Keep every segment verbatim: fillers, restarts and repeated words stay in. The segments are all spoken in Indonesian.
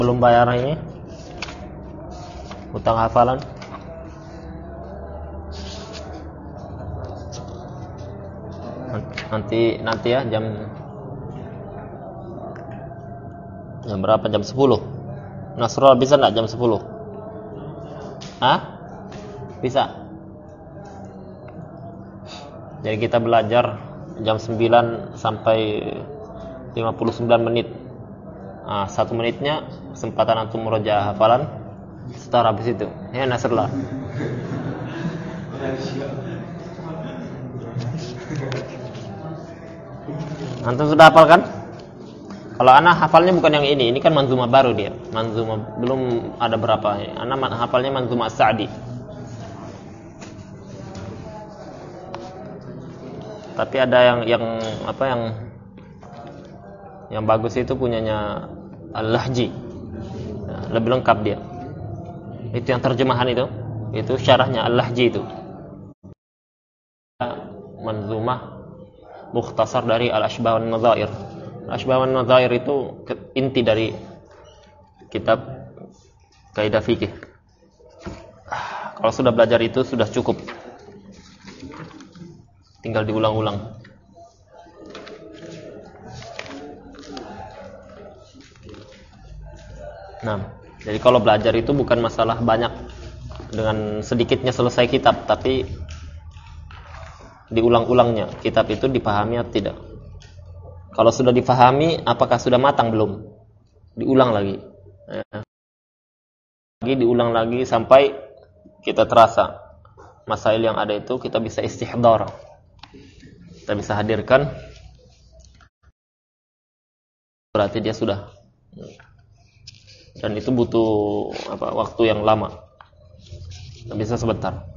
belum bayar ini hutang hafalan. Nanti nanti ya jam jam berapa? Jam sepuluh. Nasrul bisa enggak jam sepuluh? Hah? Bisa. Jadi kita belajar jam sembilan sampai lima puluh sembilan menit. Nah, satu menitnya kesempatan antum murojaah hafalan. Setelah habis itu, ya Nasrullah. Antum sudah hafal kan? Kalau anak hafalnya bukan yang ini, ini kan manzumah baru dia. Manzumah belum ada berapa. Anak hafalnya manzumah Sa'di. Tapi ada yang yang apa yang yang bagus itu punyanya Al-Lahji. Nah, lebih lengkap dia. Itu yang terjemahan itu, itu syarahnya Al-Lahji itu. Manzumah mukhtasar dari Al-Ashbah wan Nadzair. Al-Ashbah wan Nadzair itu inti dari kitab kaidah fikih. Kalau sudah belajar itu sudah cukup. Tinggal diulang-ulang. Nah, jadi kalau belajar itu bukan masalah banyak dengan sedikitnya selesai kitab, tapi diulang-ulangnya. Kitab itu dipahami atau tidak. Kalau sudah dipahami, apakah sudah matang belum? Diulang lagi. Ya. Lagi diulang lagi sampai kita terasa masail yang ada itu kita bisa istihdar. Kita bisa hadirkan. Berarti dia sudah. Dan itu butuh apa, waktu yang lama. Tidak bisa sebentar.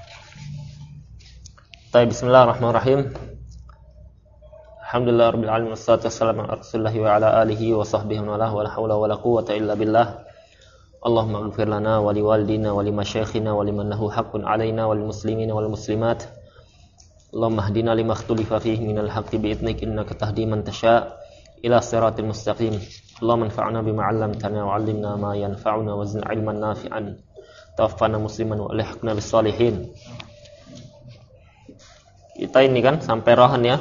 Bismillahirrahmanirrahim. Alhamdulillah rabbil alamin wassalatu wassalamu ala rasulillah wa ala alihi wa sahbihi wa la haula wa la quwwata illa billah. Allahumma ighfir lana wa liwalidina wa limasyayikhina wa liman lahu haqqun alaina wal muslimina wal muslimat. Allahumma hdina lima ikhtalafa fihi minal haqqi bi idnik innaka tahdi man tasha' ila siratal mustaqim. Allahumma anfa'na bima 'allamtana wa 'allimna ma yanfa'una wa zidna 'ilman nafi'an. Tawaffana musliman wa alhiqna bis salihin. Kita ini kan sampai rohan ya.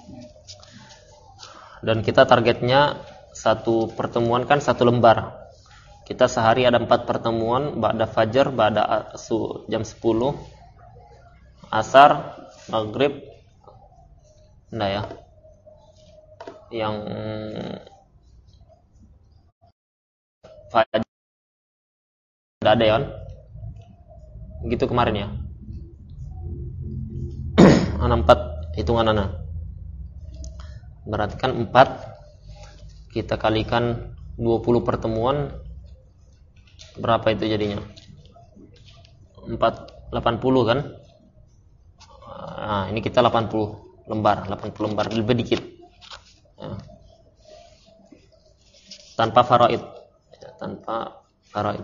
Dan kita targetnya satu pertemuan kan satu lembar. Kita sehari ada empat pertemuan, ba'da fajar, ba'da asu jam sepuluh, asar, maghrib. Nah ya. Yang fajar tidak ada ya kan? Gitu kemarin ya. Anak empat hitungan anak. Berarti kan empat kita kalikan dua puluh pertemuan, berapa itu jadinya? empat delapan puluh kan? Nah, ini kita delapan puluh lembar, delapan puluh lembar lebih dikit. Ya. Tanpa faraid, ya, tanpa faraid.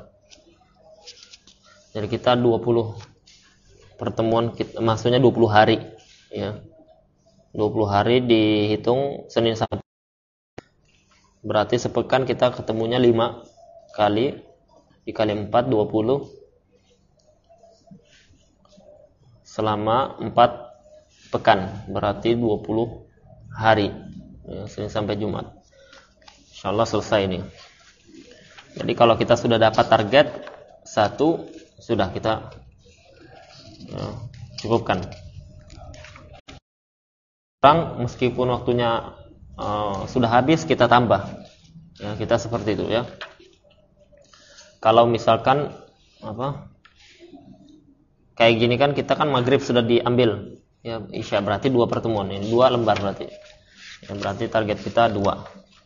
Jadi kita dua puluh pertemuan, kita, maksudnya dua puluh hari. Ya, dua puluh hari dihitung Senin sampai, berarti sepekan kita ketemunya lima kali, dikali empat, dua puluh, selama empat pekan, berarti dua puluh hari, ya, Senin sampai Jumat. Insyaallah selesai ini. Jadi kalau kita sudah dapat target satu, sudah kita ya, cukupkan. Orang meskipun waktunya uh, sudah habis kita tambah, ya, kita seperti itu ya. Kalau misalkan apa kayak gini kan kita kan maghrib sudah diambil, ya isya berarti dua pertemuan, ini dua lembar berarti, ya, berarti target kita dua.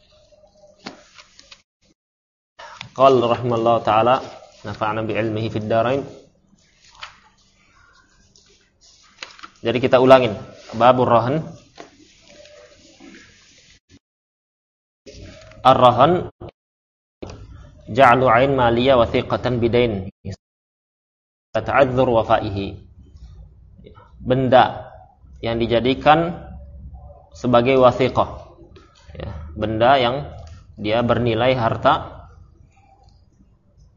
Qala rahimallahu taala nafa'na bi ilmihi fid darain. Jadi kita ulangin babur rahan. Ar-rahan ja'lu 'ain maliyah wathiqatan bidain ta'adzur wafaihi. Benda yang dijadikan sebagai wathiqah, ya, benda yang dia bernilai harta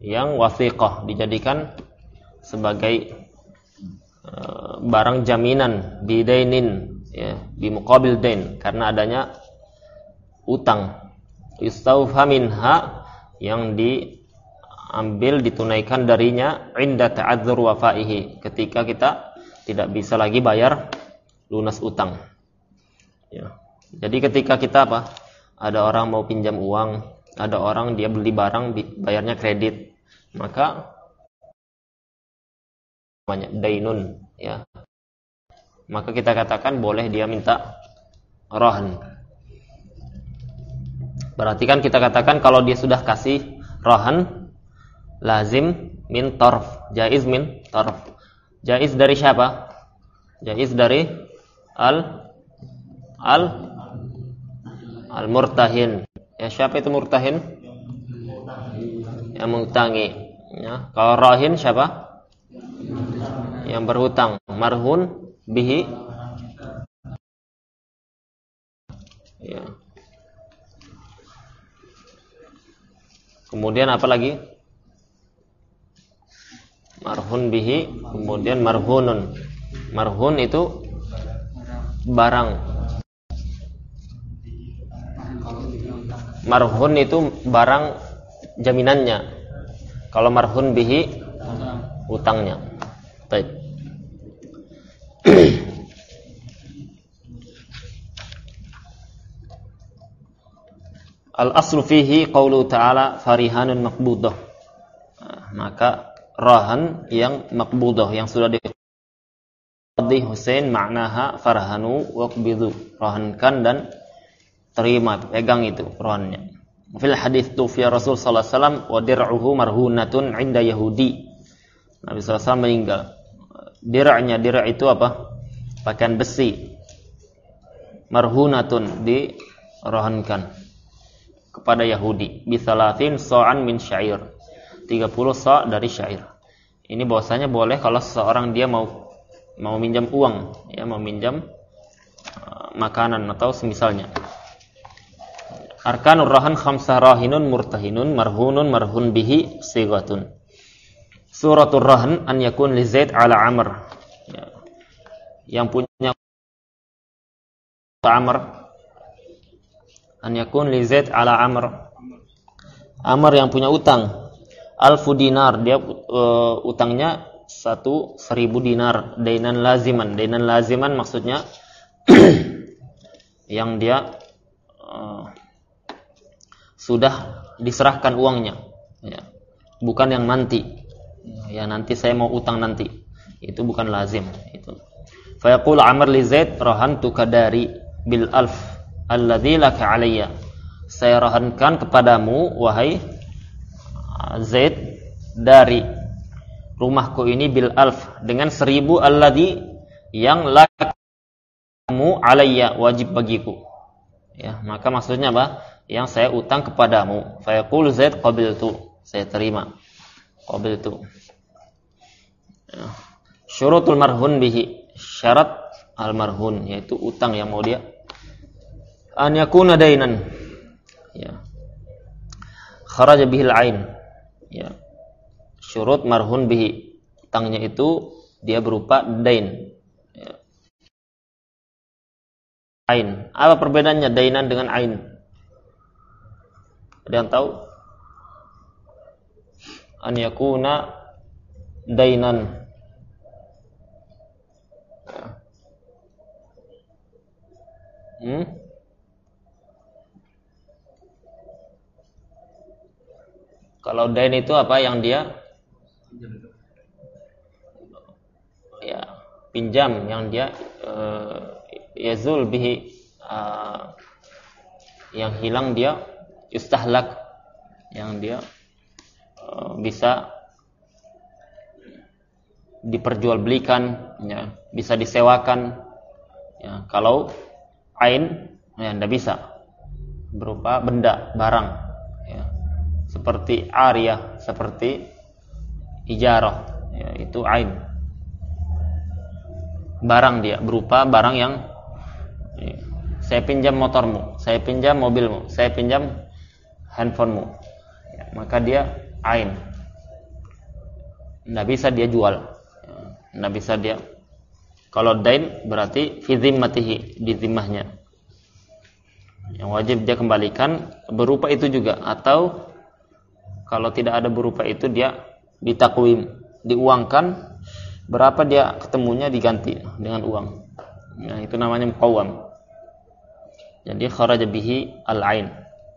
yang wathiqah, dijadikan sebagai uh, barang jaminan bidainin, ya, bi muqabil dain, karena adanya utang. Yustawfa minha, yang diambil ditunaikan darinya, inda ta'adzur wafaihi, ketika kita tidak bisa lagi bayar lunas utang. Ya. Jadi ketika kita apa? Ada orang mau pinjam uang, ada orang dia beli barang bayarnya kredit, maka namanya dainun, ya. Maka kita katakan boleh dia minta rohan. Berarti kan kita katakan kalau dia sudah kasih rohan, lazim min tarf, jaiz min tarf. Jaiz dari siapa? Jaiz dari al al al-murtahin. Ya, siapa itu murtahin? Yang mengutangi. Ya. Kalau rahin siapa? Yang berhutang. Marhun bihi. Ya. Kemudian apa lagi? Marhun bihi. Kemudian marhunun. Marhun itu barang. Marhun itu barang jaminannya. Kalau marhun bihi utangnya. Baik. Al-aslu fihi qaulu ta'ala farihanun maqbudah. Nah, maka rahan yang maqbudah, yang sudah di Qadhi Husain maknaha farhanu waqbidu, rahankan dan terima, pegang itu rohannya. Fil hadits tufiya Rasul sallallahu alaihi wasallam wa dir'uhu marhunatun 'inda Yahudi. Nabi sallallahu alaihi wasallam meninggal. Dir'nya, dir' itu apa? Pakaian besi. Marhunatun, dirohankan kepada Yahudi. Bisalatin sa'an min syair. tiga puluh sa' dari syair. Ini bahwasanya boleh kalau seseorang dia mau mau minjam uang, ya, mau minjam uh, makanan atau semisalnya. Arkanur rahan khamsah, rahinun murtahinun marhunun marhun bihi sighatun. Suratul rahan an yakun li Zaid ala Amr. Ya. Yang punya Amr, an yakun li Zaid ala Amr. Amr yang punya utang alfu dinar, dia uh, utangnya satu seribu dinar, dainan laziman. Dainan laziman maksudnya yang dia uh, sudah diserahkan uangnya, ya. Bukan yang nanti, ya, nanti saya mau utang nanti, itu bukan lazim itu. Fa yaqul Amr li Zaid rahantuka dari bil alf alladzi laka alayya. Saya rahankan kepadamu wahai Zaid dari rumahku ini bil alf, dengan seribu alladzi yang lakamu alayya, wajib bagiku. Ya, maka maksudnya apa? Yang saya utang kepadamu. Fa yaqul Zaid qabiltu, saya terima. Qabiltu. Ya. Syurutul marhun bihi, syarat al marhun, yaitu utang yang mau dia, an yakuna dainan, ya, kharaja bihil ain, ya. Syurut marhun bihi, utangnya itu dia berupa dain, ya. Ain. Apa perbedaannya dainan dengan ain? Ada yang tahu? An yakuna dainan. Hmm? Kalau dain itu apa yang dia? Ya, pinjam, yang dia uh, yazul bihi, uh, yang hilang dia istahlak, yang dia uh, bisa diperjualbelikan, ya, bisa disewakan, ya. Kalau ain, ya, tidak bisa, berupa benda, barang, ya, seperti ariyah, seperti ijarah, ya, itu ain, barang, dia berupa barang yang, ya, saya pinjam motormu, saya pinjam mobilmu, saya pinjam handphonemu, ya, maka dia ain. Tidak bisa dia jual. Tidak bisa dia. Kalau dain berarti fi zimmatihi, di zimmahnya. Yang wajib dia kembalikan berupa itu juga, atau kalau tidak ada berupa itu dia ditakwim, diuangkan, berapa dia ketemunya diganti dengan uang. Nah, itu namanya muqawwam. Jadi kharaja bihi al-ain.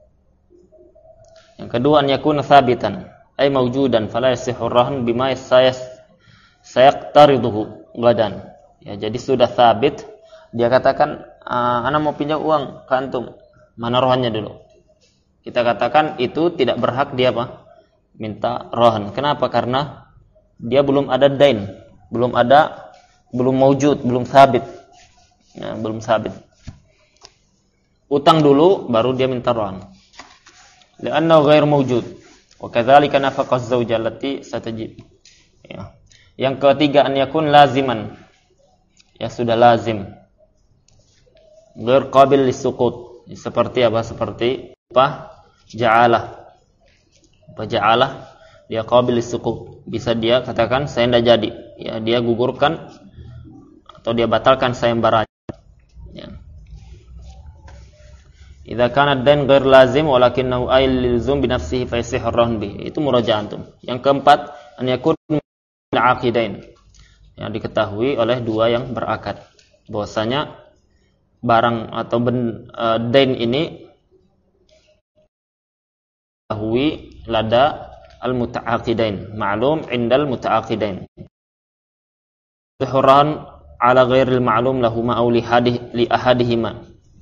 Yang kedua, an yakuna thabitan ay mawjudan fala yasihhu ar-rahn bima sayas sayaqtariduhu gadan. Ya, jadi sudah thabit, dia katakan, ana mau pinjam uang ke antum. Mana rohannya dulu? Kita katakan itu tidak berhak dia apa? Minta rohan. Kenapa? Karena dia belum ada dain, belum ada, belum mawjud, belum thabit. Ya, belum thabit. Utang dulu baru dia minta rohan. Li'annahu ghair mawjud. Wa kadzalika nafaqaz zawja allati satajib. Ya. Yang ketiga, an yakun laziman. Ya, sudah lazim. Ghair qabil lisuqut. Seperti apa? Seperti apa? Ja'alah. Apa ja'alah? Dia qabil lisuqut. Bisa dia katakan saya tidak jadi. Ya, dia gugurkan atau dia batalkan sayembaranya. Ya. Idza kana ad-dain ghair lazim walakinahu ayl lilzum bi nafsihi fa yasihhu ar-rahn bi. Itu murajaah antum. Yang keempat, an yakun al-aqidain. Yang diketahui oleh dua yang berakad. Bahwasanya barang atau ben, uh, dain ini diketahui lada al-muta'aqidain, ma'lum indal muta'aqidain. Zuhran ala ghairil ma'lum lahuma aw li hadih li ahadihima.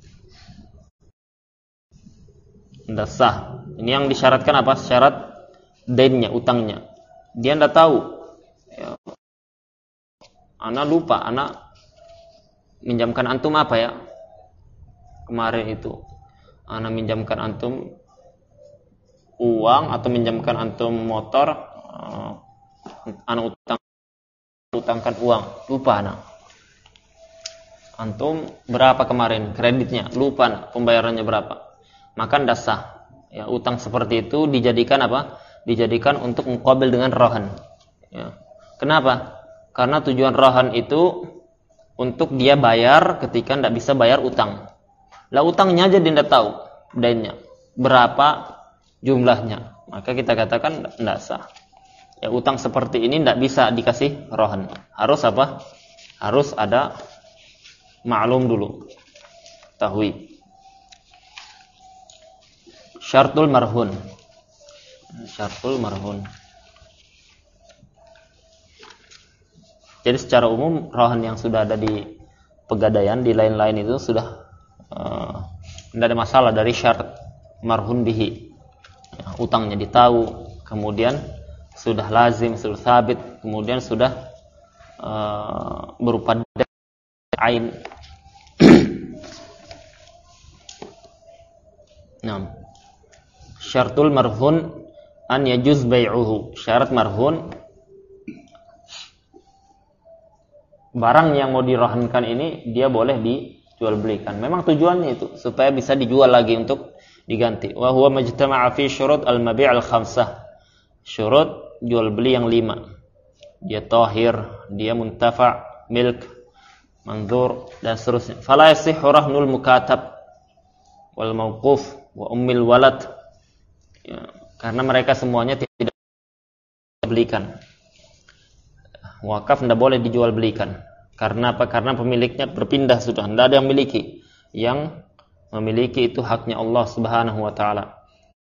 Ndak sah. Ini yang disyaratkan apa? Syarat dainnya, utangnya. Dia ndak tahu. Ya. Ana lupa, ana minjamkan antum apa ya? Kemarin itu ana minjamkan antum uang atau minjamkan antum motor, uh, ana utang utangkan uang, lupa ana. Antum berapa kemarin kreditnya? Lupa ana, pembayarannya berapa? Maka ndak sah. Ya, utang seperti itu dijadikan apa? Dijadikan untuk muqabil dengan rohan. Ya. Kenapa? Karena tujuan rohan itu untuk dia bayar ketika ndak bisa bayar utang. Lah utangnya aja dia ndak tahu dainnya berapa jumlahnya, maka kita katakan ndak sah. Ya, utang seperti ini ndak bisa dikasih rohan. Harus apa? Harus ada maklum dulu. Tahwi. Syartul marhun. Syartul marhun. Jadi secara umum rohan yang sudah ada di pegadaian, di lain-lain itu sudah tidak uh, ada masalah dari syarat marhun bihi. Ya, utangnya ditahu, kemudian sudah lazim, sudah sabit, kemudian sudah uh, berupa ain. Nah, syaratul marhun an yajuz bai'uhu. Syarat marhun, barang yang mau dirohankan ini dia boleh dijual belikan. Memang tujuannya itu supaya bisa dijual lagi untuk diganti. Wa huwa majtama'a fi syurut al-mabi' al-khamsah. Syurut jual beli yang lima. Dia tahir, dia muntafa', milk, manzur dan seterusnya. Fala yasihhu rahnul mukatab wal mauquf wa ummil walad. Ya, karena mereka semuanya tidak belikan. Wakaf tidak boleh dijual belikan. Karena apa? Karena pemiliknya berpindah sudah, tidak ada yang memiliki. Yang memiliki itu haknya Allah Subhanahu wa taala.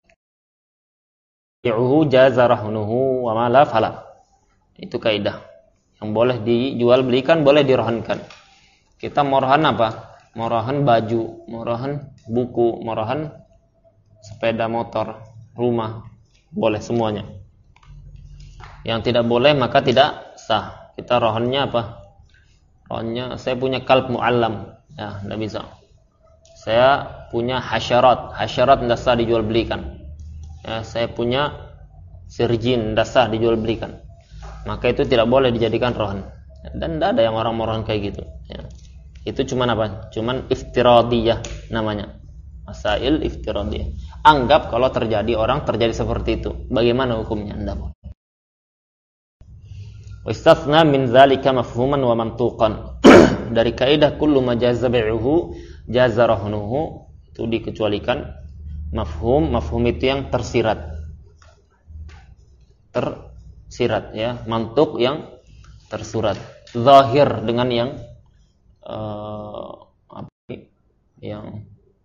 Yu'hu jaza rahnuhu wa ma la fala. Itu kaidah. Yang boleh dijual belikan, boleh dirohankan. Kita mau rohan apa? Mau rohan baju, mau rohan buku, mau rohan sepeda motor, rumah, boleh semuanya. Yang tidak boleh maka tidak sah. Kita rohannya apa? Rohannya saya punya kalb mu'allam, ya tidak bisa. Saya punya hasyarat, hasyarat tidak sah dijual belikan. Ya, saya punya sirjin tidak sah dijual belikan. Maka itu tidak boleh dijadikan rohan. Dan tidak ada yang orang rohan kayak gitu. Ya. Itu cuman apa? Cuman iftiradiyah namanya. Masail iftiradiyah. Anggap kalau terjadi orang terjadi seperti itu, bagaimana hukumnya? Tidak boleh. Wa istathna min dzalika mafhuman wa mantuqan. Dari kaidah kullu ma jaza bai'uhu jaza rahnuhu, itu dikecualikan mafhum, mafhum itu yang tersirat. Tersirat ya, mantuk yang tersurat. Zahir dengan yang uh, apa yang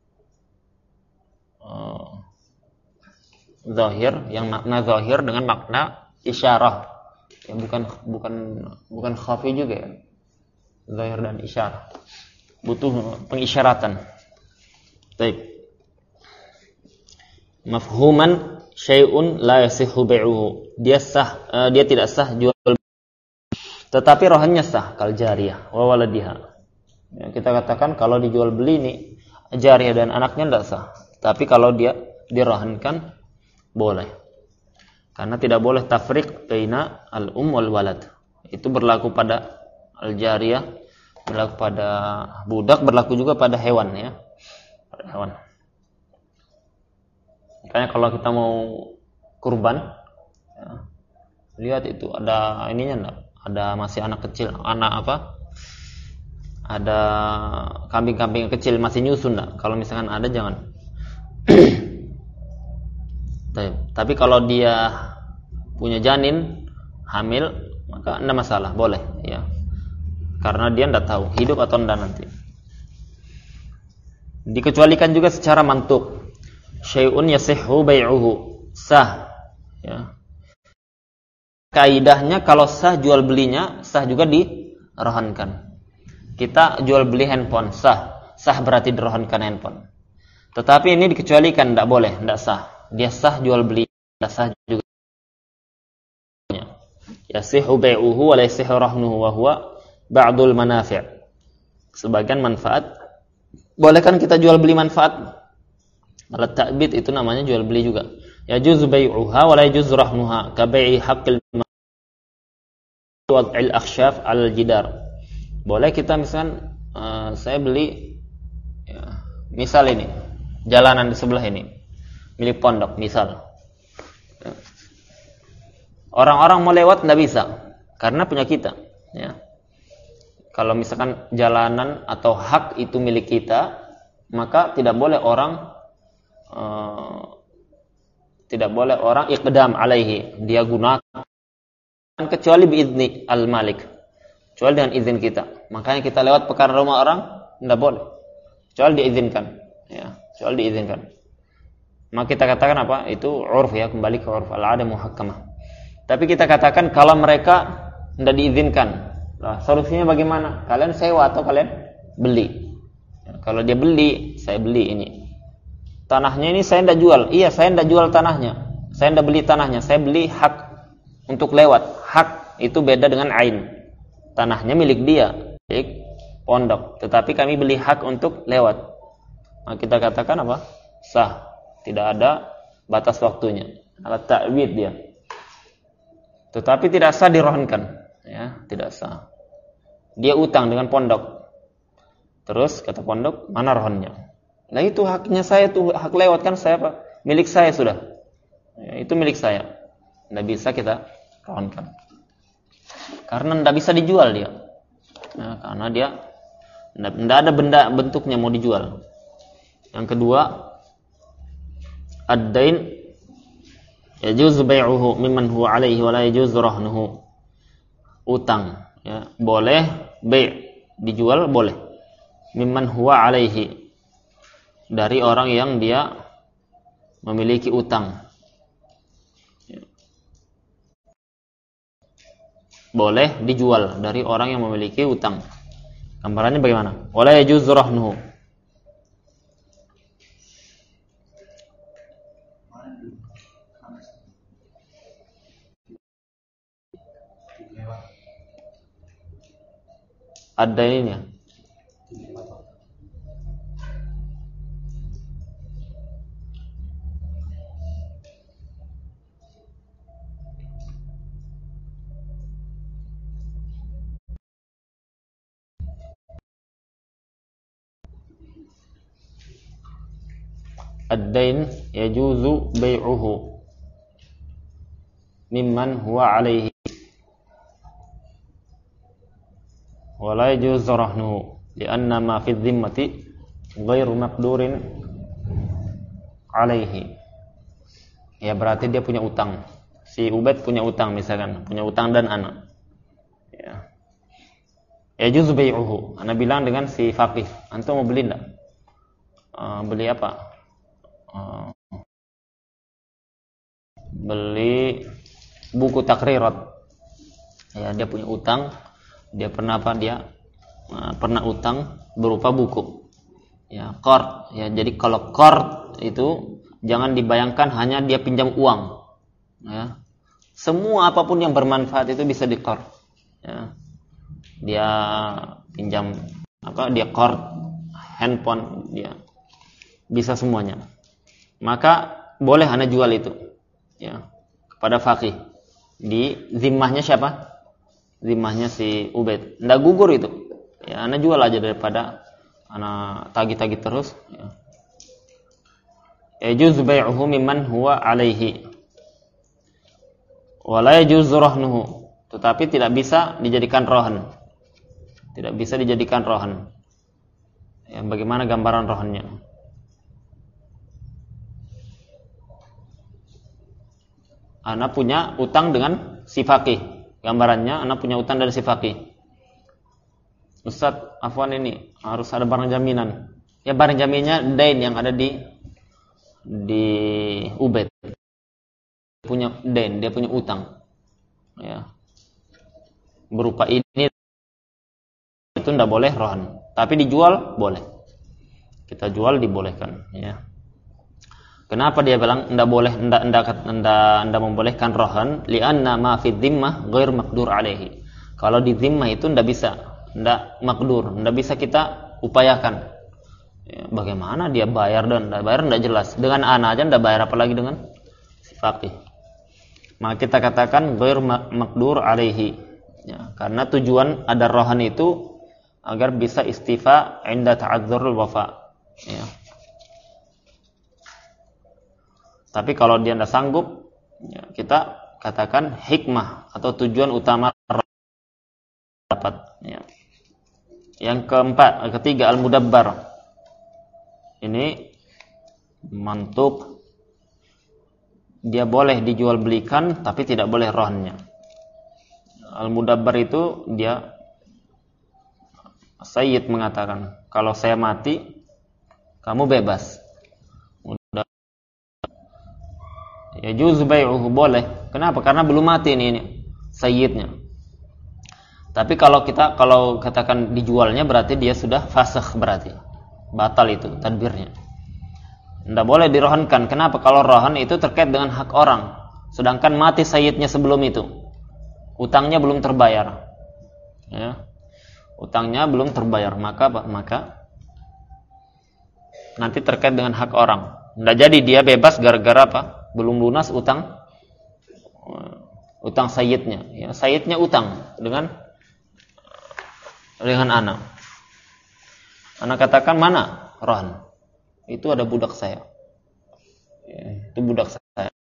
uh, zahir, yang makna zahir dengan makna isyarah. Ya, bukan bukan bukan khafi juga ya. Zahir dan isyarah. Butuh pengisyaratan. Baik. Mafhuman syai'un la yasihhu bai'uhu. Dia sah, uh, dia tidak sah jual, tetapi rohannya sah, kal jariyah wa waladiha. Ya, kita katakan kalau dijual beli ini jariyah dan anaknya tidak sah. Tapi kalau dia dirohankan boleh. Karena tidak boleh tafriq baina al-um wal walad. Itu berlaku pada al-jariyah, berlaku pada budak, berlaku juga pada hewan ya. Pada hewan. Makanya kalau kita mau kurban, ya, lihat itu ada ininya enggak? Ada masih anak kecil, anak apa? Ada kambing-kambing kecil masih nyusun enggak? Kalau misalkan ada jangan. Tapi kalau dia punya janin, hamil, maka tidak masalah, boleh ya. Karena dia tidak tahu hidup atau tidak nanti. Dikecualikan juga secara mantuk. Syai'un yasihhu bai'uhu, sah ya. Kaidahnya kalau sah jual belinya, sah juga dirohankan. Kita jual beli handphone, sah. Sah berarti dirohankan handphone. Tetapi ini dikecualikan, tidak boleh, tidak sah. Dia sah jual beli, tidak sah juga. Yasihhu bai'uhu wa la yasihhu rahnuhu wa huwa ba'dul manafi'. Sebagian manfaat. Boleh kan kita jual beli manfaat? Alat ta'bid itu namanya jual beli juga. Yajuzu bai'uha wa la yajuzu rahnuha ka bai'i haqqil wad'il akhsyaf 'alal jidar. Boleh kita misalkan uh, saya beli ya, misal ini jalanan di sebelah ini milik pondok misal. Orang-orang mau lewat tidak bisa karena punya kita. Ya. Kalau misalkan jalanan atau hak itu milik kita, maka tidak boleh orang uh, tidak boleh orang iqdam alaihi, dia gunakan kecuali biizni al-malik, kecuali dengan izin kita. Makanya kita lewat perkara rumah orang tidak boleh, kecuali diizinkan. Ya, kecuali diizinkan. Maka kita katakan apa? Itu urf ya, kembali ke urf al-'ada muhakkamah. Tapi kita katakan kalau mereka tidak diizinkan, nah, solusinya bagaimana? Kalian sewa atau kalian beli? Ya, kalau dia beli, saya beli ini. Tanahnya ini saya tidak jual. Iya, saya tidak jual tanahnya. Saya tidak beli tanahnya. Saya beli hak untuk lewat. Hak itu beda dengan ain. Tanahnya milik dia, milik pondok. Tetapi kami beli hak untuk lewat. Nah, kita katakan apa? Sah. Tidak ada batas waktunya. Alat ta'wid dia. Tetapi tidak sah dirohankan, ya, tidak sah. Dia utang dengan pondok. Terus kata pondok, mana rohannya? Nah itu haknya saya tuh, hak lewat kan saya apa? Milik saya sudah. Ya, itu milik saya. Tidak bisa kita rohankan. Karena tidak bisa dijual dia. Ya, karena dia tidak ada benda bentuknya mau dijual. Yang kedua, ad-dain yajuzu bai'uhu mimman huwa alaihi wa la yajuzu rahnuhu. Utang ya, boleh bai' dijual boleh. Mimman huwa alaihi, dari orang yang dia memiliki utang. Ya. Boleh dijual dari orang yang memiliki utang. Gambarannya bagaimana? Wa la yajuzu rahnuhu. Ada ininya. Ad-dain yajuzu bai'uhu mimman huwa alaihi. wa la yajuzu rahnuhu li'anna ma fi dhimmati ghairu maqdurin alaihi. Ya berarti dia punya utang. Si Ubaid punya utang misalkan, punya utang dan anak. Ya. Yajuzu bai'uhu. Ana bilang dengan si faqih, antum mau beli enggak? Uh, beli apa? Uh, beli buku takrirat. Ya, dia punya utang, dia pernah apa dia uh, pernah utang berupa buku. Ya, qard. Ya, jadi kalau qard itu jangan dibayangkan hanya dia pinjam uang. Ya. Semua apapun yang bermanfaat itu bisa di qard. Ya. Dia pinjam apa? Dia qard handphone, dia bisa semuanya. Maka boleh ana jual itu. Ya, kepada faqih. Di zimmahnya siapa? Zimmahnya si Ubaid. Enggak gugur itu. Ya, ana jual aja daripada ana tagih-tagih terus, ya. Yajuz bai'uhu mimman huwa alaihi. Wa la yajuz rahnuhu. Tetapi tidak bisa dijadikan rohan. Tidak bisa dijadikan rohan. Ya, bagaimana gambaran rohannya? Ana punya utang dengan si faqih. Gambarannya ana punya utang dari si faqih. Ustaz, afwan ini harus ada barang jaminan. Ya barang jaminnya dain yang ada di di Ubaid. Punya dain, dia punya utang. Ya. Berupa ini itu enggak boleh rohan, tapi dijual boleh. Kita jual dibolehkan, ya. Kenapa dia bilang enggak boleh, enggak enggak enggak, enggak membolehkan rohan? Li'anna ma fi dhimmah ghair maqdur alaihi. Kalau di dhimmah itu enggak bisa, enggak makdur, enggak bisa kita upayakan. Ya, bagaimana dia bayar dan enggak bayar enggak jelas. Dengan ana aja enggak bayar, apalagi dengan si faqih. Maka kita katakan ghair maqdur alaihi. Ya, karena tujuan ada rohan itu agar bisa istifa inda ta'adzurul wafa. Ya. Tapi kalau dia tidak sanggup, ya, kita katakan hikmah atau tujuan utama dapat. Ya. Yang keempat, ketiga al-mudabbar. Ini mantuk, dia boleh dijual belikan, tapi tidak boleh rohannya. Al-mudabbar itu dia Sayyid mengatakan, kalau saya mati, kamu bebas. Ya juz bai'uhu, boleh. Kenapa? Karena belum mati ini, ini sayyidnya. Tapi kalau kita kalau katakan dijualnya berarti dia sudah fasakh, berarti batal itu tadbirnya. Tidak boleh dirohankan. Kenapa? Kalau rohan itu terkait dengan hak orang, sedangkan mati sayyidnya sebelum itu, utangnya belum terbayar. Ya. Utangnya belum terbayar, maka maka nanti terkait dengan hak orang. Tidak jadi dia bebas gara-gara apa? Belum lunas utang utang sayyidnya. Ya, sayyidnya utang dengan dengan anak. Anak katakan, mana rohan? Itu ada budak saya. Ya, itu budak saya.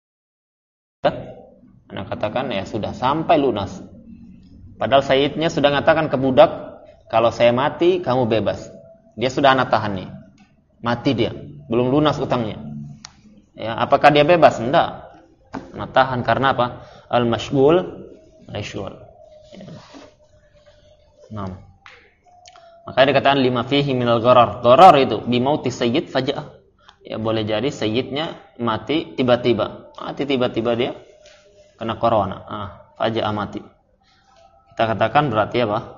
Anak katakan, ya sudah sampai lunas. Padahal sayyidnya sudah mengatakan ke budak, kalau saya mati kamu bebas. Dia sudah anak tahan nih. Mati dia, belum lunas utangnya. Ya, apakah dia bebas? Enggak. Anak tahan karena apa? Al-mashghul mashghul. Ya. Nah. Makanya dikatakan lima fihi minal gharar. Gharar itu bimauti sayyid faja'ah. Ya, boleh jadi sayyidnya mati tiba-tiba. Mati tiba-tiba dia kena corona. Ah, faja'ah mati. Kita katakan berarti apa?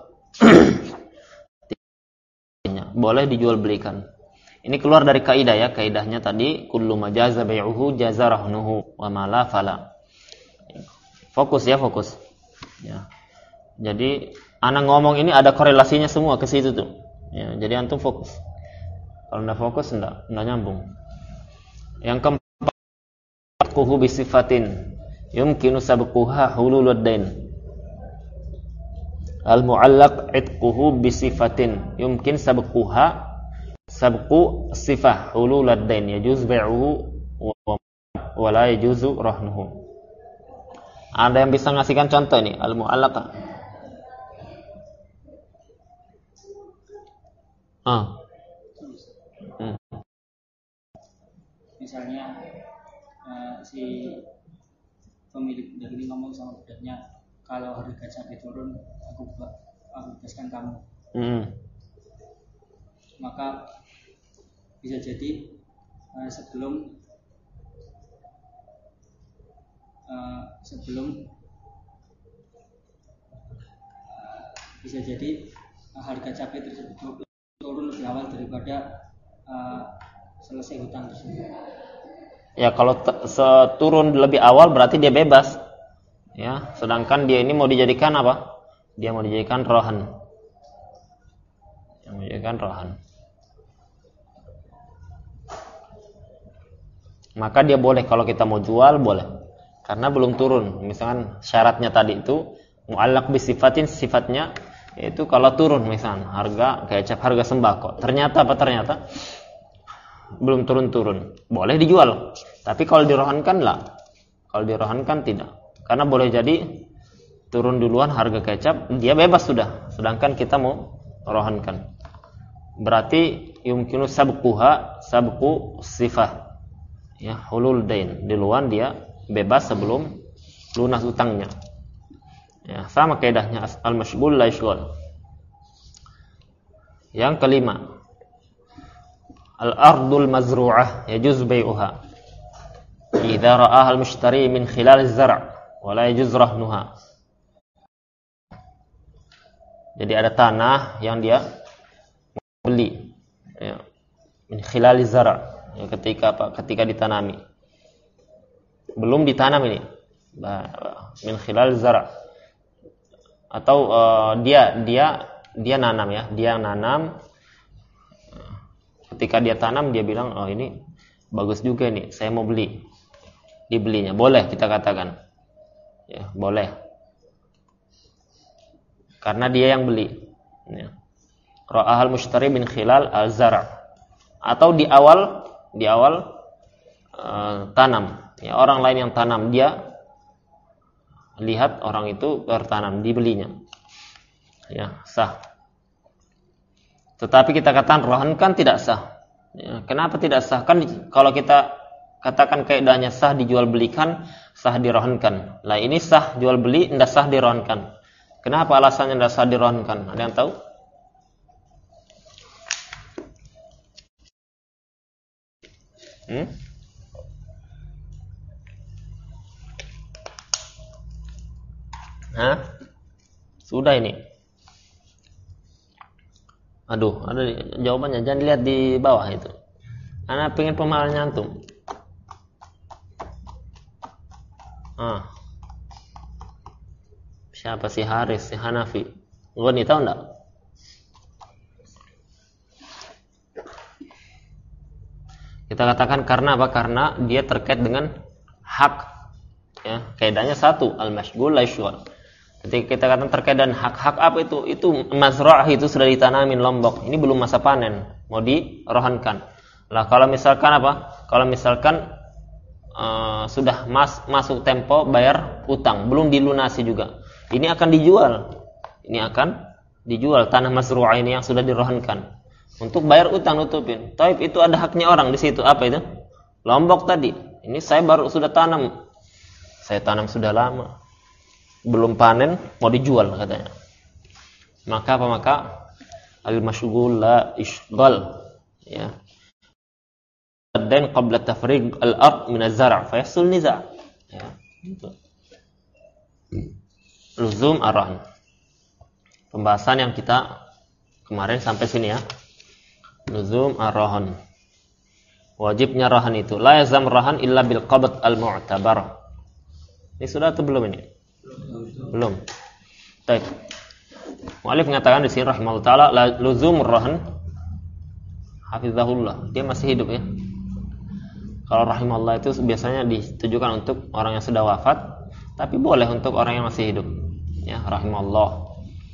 Boleh dijual belikan. Ini keluar dari kaidah ya, kaidahnya tadi kullu majaza bai'uhu jaza rahnuhu wa ma la fala. Fokus ya, fokus. Ya. Jadi anak ngomong ini ada korelasinya semua ke situ tuh. Ya, jadi antum fokus. Kalau enggak fokus enggak, enggak nyambung. Yang keempat, quhu bi sifatin yumkinu sabquha hululud dain. Al-mu'allaq itquhu bi sifatin yumkin sabquha sabqu sifah hululad dain yajuz bai'uhu wa la yajuzu rahnuhu. Ada yang bisa ngasihkan contoh ini al-mu'allaqah? Ah. Hmm. Misalnya uh, si pemilik budak ini ngomong sama budaknya, kalau harga cabai turun, aku aku bebaskan kamu. Hmm. Maka bisa jadi uh, sebelum uh, sebelum uh, bisa jadi uh, harga cabai tersebut turun lebih awal daripada uh, selesai hutang tersebut. Ya kalau t- turun lebih awal berarti dia bebas. Ya, sedangkan dia ini mau dijadikan apa? Dia mau dijadikan rohan. Yang mau dijadikan rohan. Maka dia boleh kalau kita mau jual boleh. Karena belum turun. Misalkan syaratnya tadi itu mu'allaq bisifatin, sifatnya itu kalau turun misalkan harga kecap, harga sembako. Ternyata apa ternyata? Belum turun-turun, boleh dijual. Tapi kalau dirohankan lah, kalau dirohankan tidak, karena boleh jadi turun duluan harga kecap, dia bebas sudah. Sedangkan kita mau rohankan, berarti yumkinu sabquha sabqu sifah, ya hulul dain, duluan dia bebas sebelum lunas utangnya. Ya sama kaidahnya al mashghul la yashghal. Yang kelima, al-ardul mazru'ah yajuz bai'uha idza ra'aha al-mushtari min khilal az-zar' wa la yajuz rahnuha. Jadi ada tanah yang dia beli ya, min khilal az-zar', ya, ketika apa? Ketika ditanami. Belum ditanam ini. Min khilal az-zar'. Atau uh, dia dia dia nanam ya, dia nanam. Ketika dia tanam dia bilang, oh ini bagus juga nih, saya mau beli. Dibelinya, boleh kita katakan, ya boleh, karena dia yang beli. Ya. Ra'ahal mushtari min khilal al-zar', atau di awal di awal uh, tanam, ya orang lain yang tanam, dia lihat orang itu bertanam, dibelinya, ya sah. Tetapi kita katakan rohan kan tidak sah. Ya, kenapa tidak sah? Kan kalau kita katakan kaidahnya sah dijual belikan, sah dirohankan. Lah ini sah jual beli, tidak sah dirohankan. Kenapa alasannya tidak sah dirohankan? Ada yang tahu? Hmm? Hah? Sudah ini. Aduh, ada jawabannya. Jangan dilihat di bawah itu. Anak pengen pemahamannya antum. Ah. Siapa si Haris, si Hanafi? Gua nih tahu enggak? Kita katakan karena apa? Karena dia terkait dengan hak. Ya, kaidahnya satu, al-mashghul la yushghal. Ketika kita katakan terkait dengan hak-hak apa itu? Itu mazra'ah, itu sudah ditanamin lombok. Ini belum masa panen, mau dirohankan. Lah kalau misalkan apa? Kalau misalkan uh, sudah mas, masuk tempo bayar utang, belum dilunasi juga. Ini akan dijual. Ini akan dijual tanah mazru'ah ini yang sudah dirohankan. Untuk bayar utang nutupin. Taib itu ada haknya orang di situ. Apa itu? Lombok tadi. Ini saya baru sudah tanam. Saya tanam sudah lama. Belum panen, mau dijual katanya. Maka apa maka al-mashghul la ishghal, ya. Dan qabla tafriq al-ard min az-zar' fa yahsul niza'. Ya, gitu. Luzum ar-rahn. Pembahasan yang kita kemarin sampai sini ya. Luzum ar-rahn. Wajibnya rahan itu la yazam rahan illa bil qabd al-mu'tabar. Ini sudah atau belum ini? Belum. Baik. Mu'allif mengatakan di sini rahimahullah taala luzum ar-rahn hafizahullah. Dia masih hidup ya. Kalau rahimahullah itu biasanya ditujukan untuk orang yang sudah wafat, tapi boleh untuk orang yang masih hidup. Ya, rahimahullah.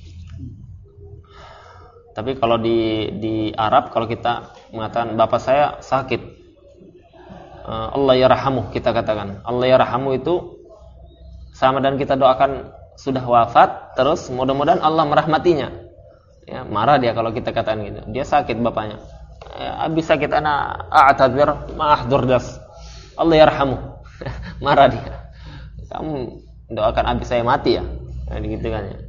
Tapi kalau di di Arab kalau kita mengatakan bapak saya sakit, Allah yarhamuh, kita katakan Allah yarhamuh itu sama dan kita doakan sudah wafat, terus mudah-mudahan Allah merahmatinya. Ya, marah dia kalau kita katakan gitu. Dia sakit bapaknya. Ya, habis sakit ana a'tadzir ma ahdur das. Allah yarhamu. Marah dia. Kamu doakan habis saya mati ya. Nah, gitu kan ya.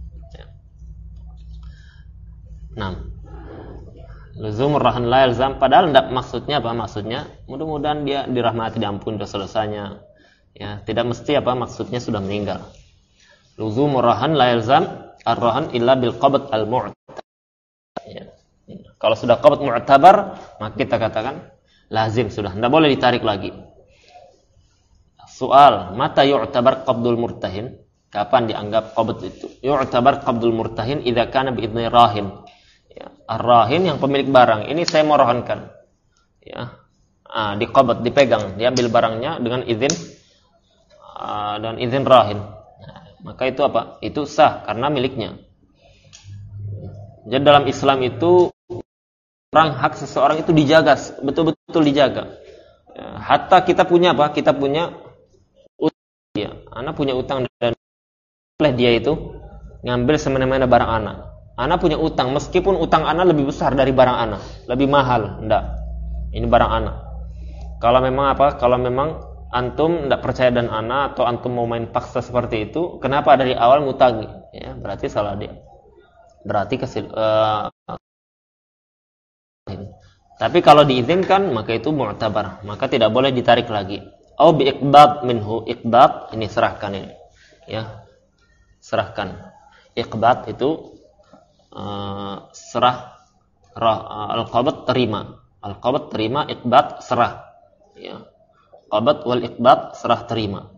Nah. Luzumur rahan la yalzam, padahal enggak, maksudnya apa? Maksudnya mudah-mudahan dia dirahmati, diampuni dosa dosanya. Ya, tidak mesti apa maksudnya sudah meninggal. Luzumur rahan la yalzam ar-rahan illa bil qabd al-mu'tabar. Ya. Kalau sudah qabd mu'tabar, maka kita katakan lazim sudah, enggak boleh ditarik lagi. Soal, mata yu'tabar qabdul murtahin? Kapan dianggap qabd itu? Yu'tabar qabdul murtahin idza kana bi idzni rahin. Ya, ar-rahin yang pemilik barang. Ini saya mau rohankan. Ya. Ah, diqabad, dipegang, diambil barangnya dengan izin uh, dan izin rahin. Nah, maka itu apa? Itu sah karena miliknya. Jadi dalam Islam itu orang hak seseorang itu dijaga, betul-betul dijaga. Ya, hatta kita punya apa? Kita punya utang. Ya, anak punya utang dan oleh dia itu ngambil semena-mena barang anak. Ana punya utang, meskipun utang ana lebih besar dari barang ana, lebih mahal, enggak. Ini barang ana. Kalau memang apa? Kalau memang antum enggak percaya dan ana atau antum mau main paksa seperti itu, kenapa dari awal ngutangi? Ya, berarti salah dia. Berarti kesil. Uh, tapi kalau diizinkan, maka itu mu'tabar, maka tidak boleh ditarik lagi. Au bi iqbad minhu, iqbad ini serahkan ini. Ya. Serahkan. Iqbad itu Uh, serah, uh, al-qabd terima, al-qabd terima, iqbad serah, ya, qabd wal iqbad serah terima,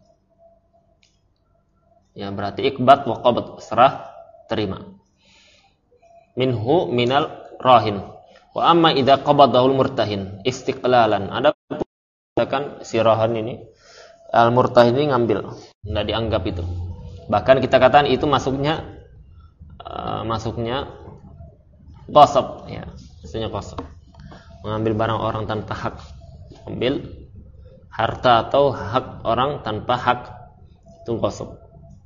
ya, berarti iqbad wa qabd serah terima, minhu minal rahin, wa amma idza qabadahu al-murtahin istiqlalan, ada kan si rahan ini, al-murtahin ini ngambil, enggak dianggap itu, bahkan kita katakan itu masuknya Uh, masuknya qasab, ya, maksudnya qasab, mengambil barang orang tanpa hak, ambil harta atau hak orang tanpa hak, itu qasab.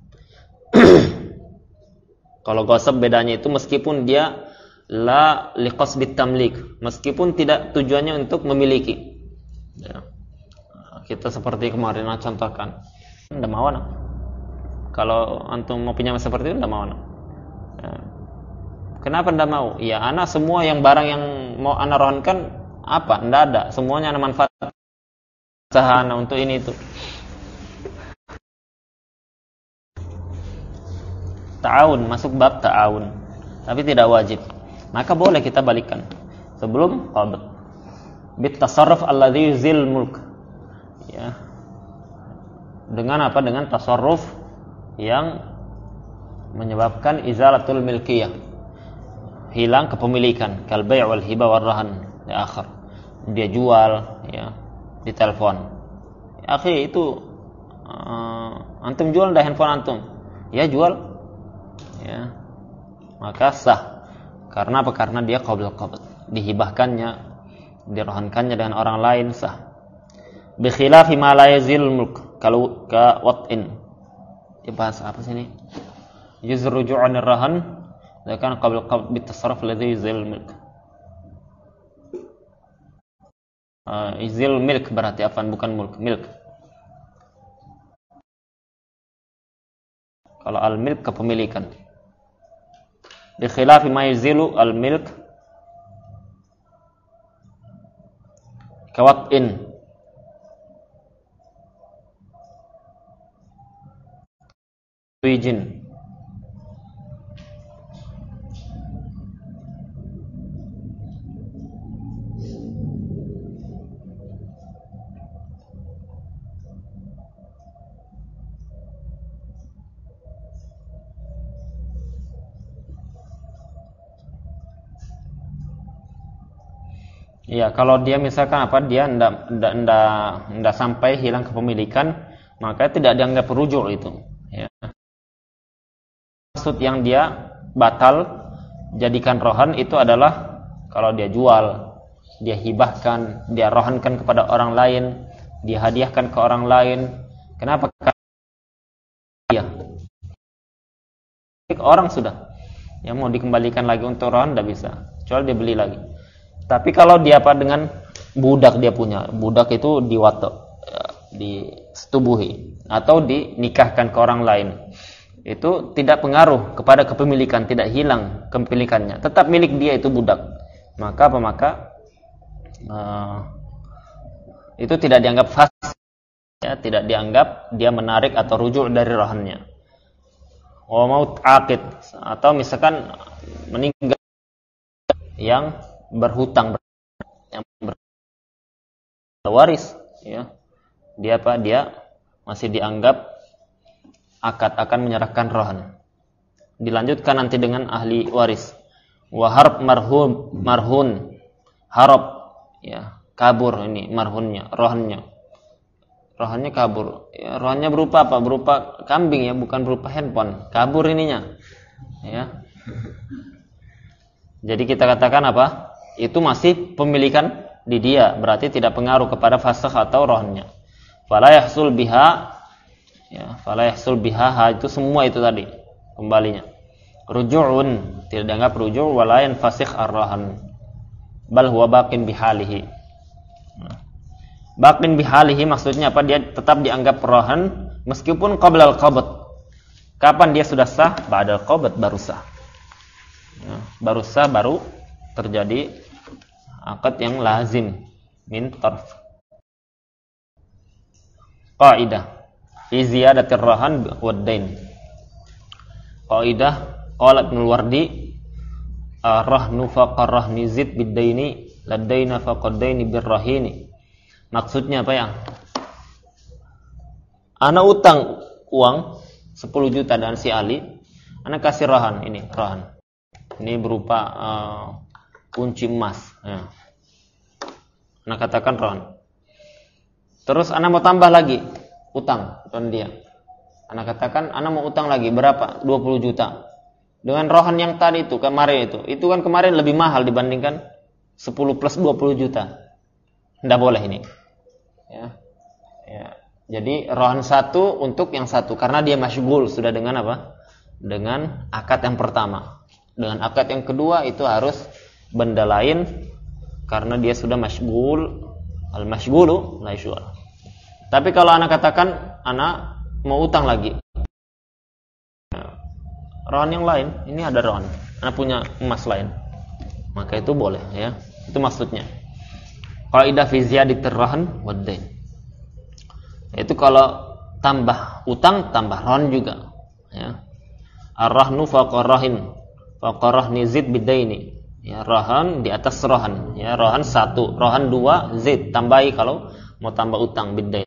Kalau qasab bedanya itu meskipun dia la liqasbit tamlik, meskipun tidak tujuannya untuk memiliki, ya. Kita seperti kemarin contohkan, ndak mau anak. Kalau antum mau pinjam seperti itu ndak mau anak. Kenapa ndak mau? Ya, anak semua yang barang yang mau anak rohankan apa? Ndak ada. Semuanya anak manfaat usaha anak untuk ini itu. Ta'awun, masuk bab ta'awun. Tapi tidak wajib. Maka boleh kita balikkan. Sebelum qabd. Bit tasarruf alladhi yuzil mulk. Ya. Dengan apa? Dengan tasarruf yang menyebabkan izalatul milkiyah, hilang kepemilikan, kal bai' wal hibah war rahan di akhir. Dia jual, ya, di telepon. Ya, akhi itu uh, antum jual dah handphone antum. Ya, jual. Ya. Maka sah. Karena apa? Karena dia qabl qabd, dihibahkannya, dirohankannya dengan orang lain, sah. Bi khilafi ma la yazil mulk, kalau ka wat'in. Dibahas apa sih ini? Juz ruju'an ar-rahan kan qabla qabd bitasarruf alladhi yuzil milk. Uh, izil milk berarti apa? Bukan mulk, milk. Kalau al-milk kepemilikan. Bi khilafi ma yuzilu al-milk kawat'in. Wijin. Iya, kalau dia misalkan apa dia ndak ndak ndak ndak sampai hilang kepemilikan, maka tidak dianggap rujuk itu. Ya. Maksud yang dia batal jadikan rohan itu adalah kalau dia jual, dia hibahkan, dia rohankan kepada orang lain, dia hadiahkan ke orang lain. Kenapa? Dia orang sudah. Ya, mau dikembalikan lagi untuk rohan tidak bisa, kecuali dia beli lagi. Tapi kalau dia apa dengan budak dia punya, budak itu diwato, ya, disetubuhi atau dinikahkan ke orang lain, itu tidak pengaruh kepada kepemilikan, tidak hilang kepemilikannya, tetap milik dia itu budak. Maka apa maka uh, itu tidak dianggap fasik, ya, tidak dianggap dia menarik atau rujuk dari rohannya. Wa maut aqid, atau misalkan meninggal yang berhutang, yang berwaris, ya, dia apa dia masih dianggap akad akan menyerahkan rohan. Dilanjutkan nanti dengan ahli waris. Wa harb marhun marhun harab, ya, kabur ini marhunnya, rohannya. Rohannya kabur. Ya, rohannya berupa apa? Berupa kambing, ya, bukan berupa handphone. Kabur ininya. Ya. Jadi kita katakan apa? Itu masih pemilikan di dia, berarti tidak pengaruh kepada fasakh atau rohannya. Fala yahsul biha, ya, fala yahsul biha, itu semua itu tadi kembalinya. Ruju'un, tidak dianggap ruju', wala yanfasikh ar-rahan. Bal huwa baqin bihalihi. Baqin bihalihi maksudnya apa? Dia tetap dianggap rohan meskipun qabla al-qabd. Kapan dia sudah sah? Ba'da al-qabd baru sah. Ya, baru sah, baru terjadi akad yang lazim min tarf. Qaidah fi ziyadatir rahan wad dain. Qaidah qala Ibnu Wardi, ar-rahnu faqarrahni zid bid-daini lad-daina faqad-daini bir-rahini. Maksudnya apa ya? Ana utang uang sepuluh juta dan si Ali, ana kasih rahan ini, rahan. Ini berupa uh, kunci emas, ya. Ana katakan rahan. Terus ana mau tambah lagi utang dengan dia. Ana katakan ana mau utang lagi berapa? dua puluh juta. Dengan rohan yang tadi itu, kemarin itu. Itu kan kemarin lebih mahal dibandingkan sepuluh plus dua puluh juta. Tidak boleh ini. Ya. Ya. Jadi rohan satu untuk yang satu, karena dia masyghul sudah dengan apa? Dengan akad yang pertama. Dengan akad yang kedua itu harus benda lain, karena dia sudah masyghul. Al masyghulu la yushghal. Tapi kalau anak katakan anak mau utang lagi, rohan yang lain, ini ada rohan, anak punya emas lain, maka itu boleh, ya. Itu maksudnya. Qaidah fi ziyadatir rahan wad dain. Itu kalau tambah utang tambah rohan juga, ya. Ar-rahnu faqarrahin faqarrahni zid bidaini. Ya, rohan di atas rohan, ya, rohan satu, rohan dua, zid tambahi kalau mau tambah utang bidain.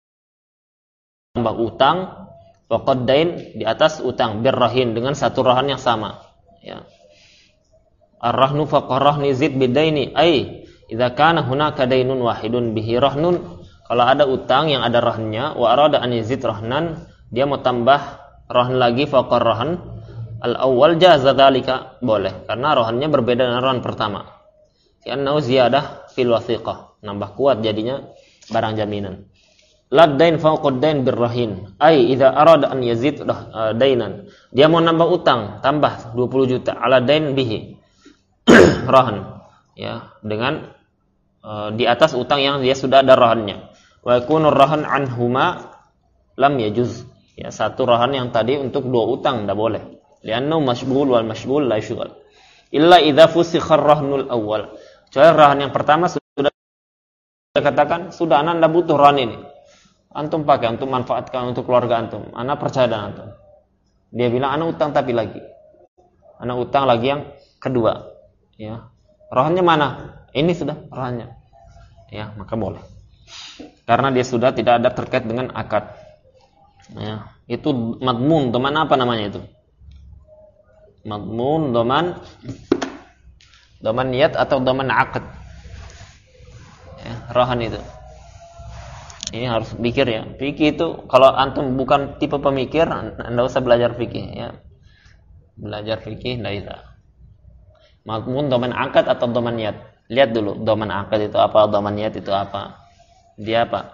Tambah utang faqad dain di atas utang birrahin dengan satu rohan yang sama, ya. Ar-rahnu faqarrahni zid bidaini ai idza kana hunaka dainun wahidun bihi rahnun, kalau ada utang yang ada rohannya, wa arada an yazid rahnan, dia mau tambah rohan lagi faqarrahan al-awwal jaza dzalika, boleh karena rohannya berbeda dengan rohan pertama. Karena ziyadah fil wathiqah, nambah kuat jadinya barang jaminan. Lad dain fawqad dain birrahin ai idza arada an yazid dainan, dia mau nambah utang tambah dua puluh juta ala dain bihi rahan, ya, dengan uh, di atas utang yang dia sudah ada rahannya. Wa yakunur rahan anhuma lam yajuz, ya, satu rahan yang tadi untuk dua utang tidak boleh. Liannahu masyghul wal masyghul la yushghal. Illa idza fusikha ar-rahnul awwal. Kecuali rahan yang pertama sudah katakan sudah ana enggak butuh rahan ini. Antum pakai untuk manfaatkan untuk keluarga antum. Ana percaya dengan antum. Dia bilang ana utang tapi lagi. Ana utang lagi yang kedua. Ya. Rohannya mana? Ini sudah rohannya. Ya, maka boleh. Karena dia sudah tidak ada terkait dengan akad. Ya, itu madmun, doman apa namanya itu? Madmun, doman doman niat atau doman akad. Ya, rohan itu. Ini harus pikir, ya. Fikih itu kalau antum bukan tipe pemikir, Anda usah belajar fikih, ya. Belajar fikih enggak bisa. Madmun doman akad atau doman niat. Lihat dulu doman akad itu apa, doman niat itu apa. Dia apa?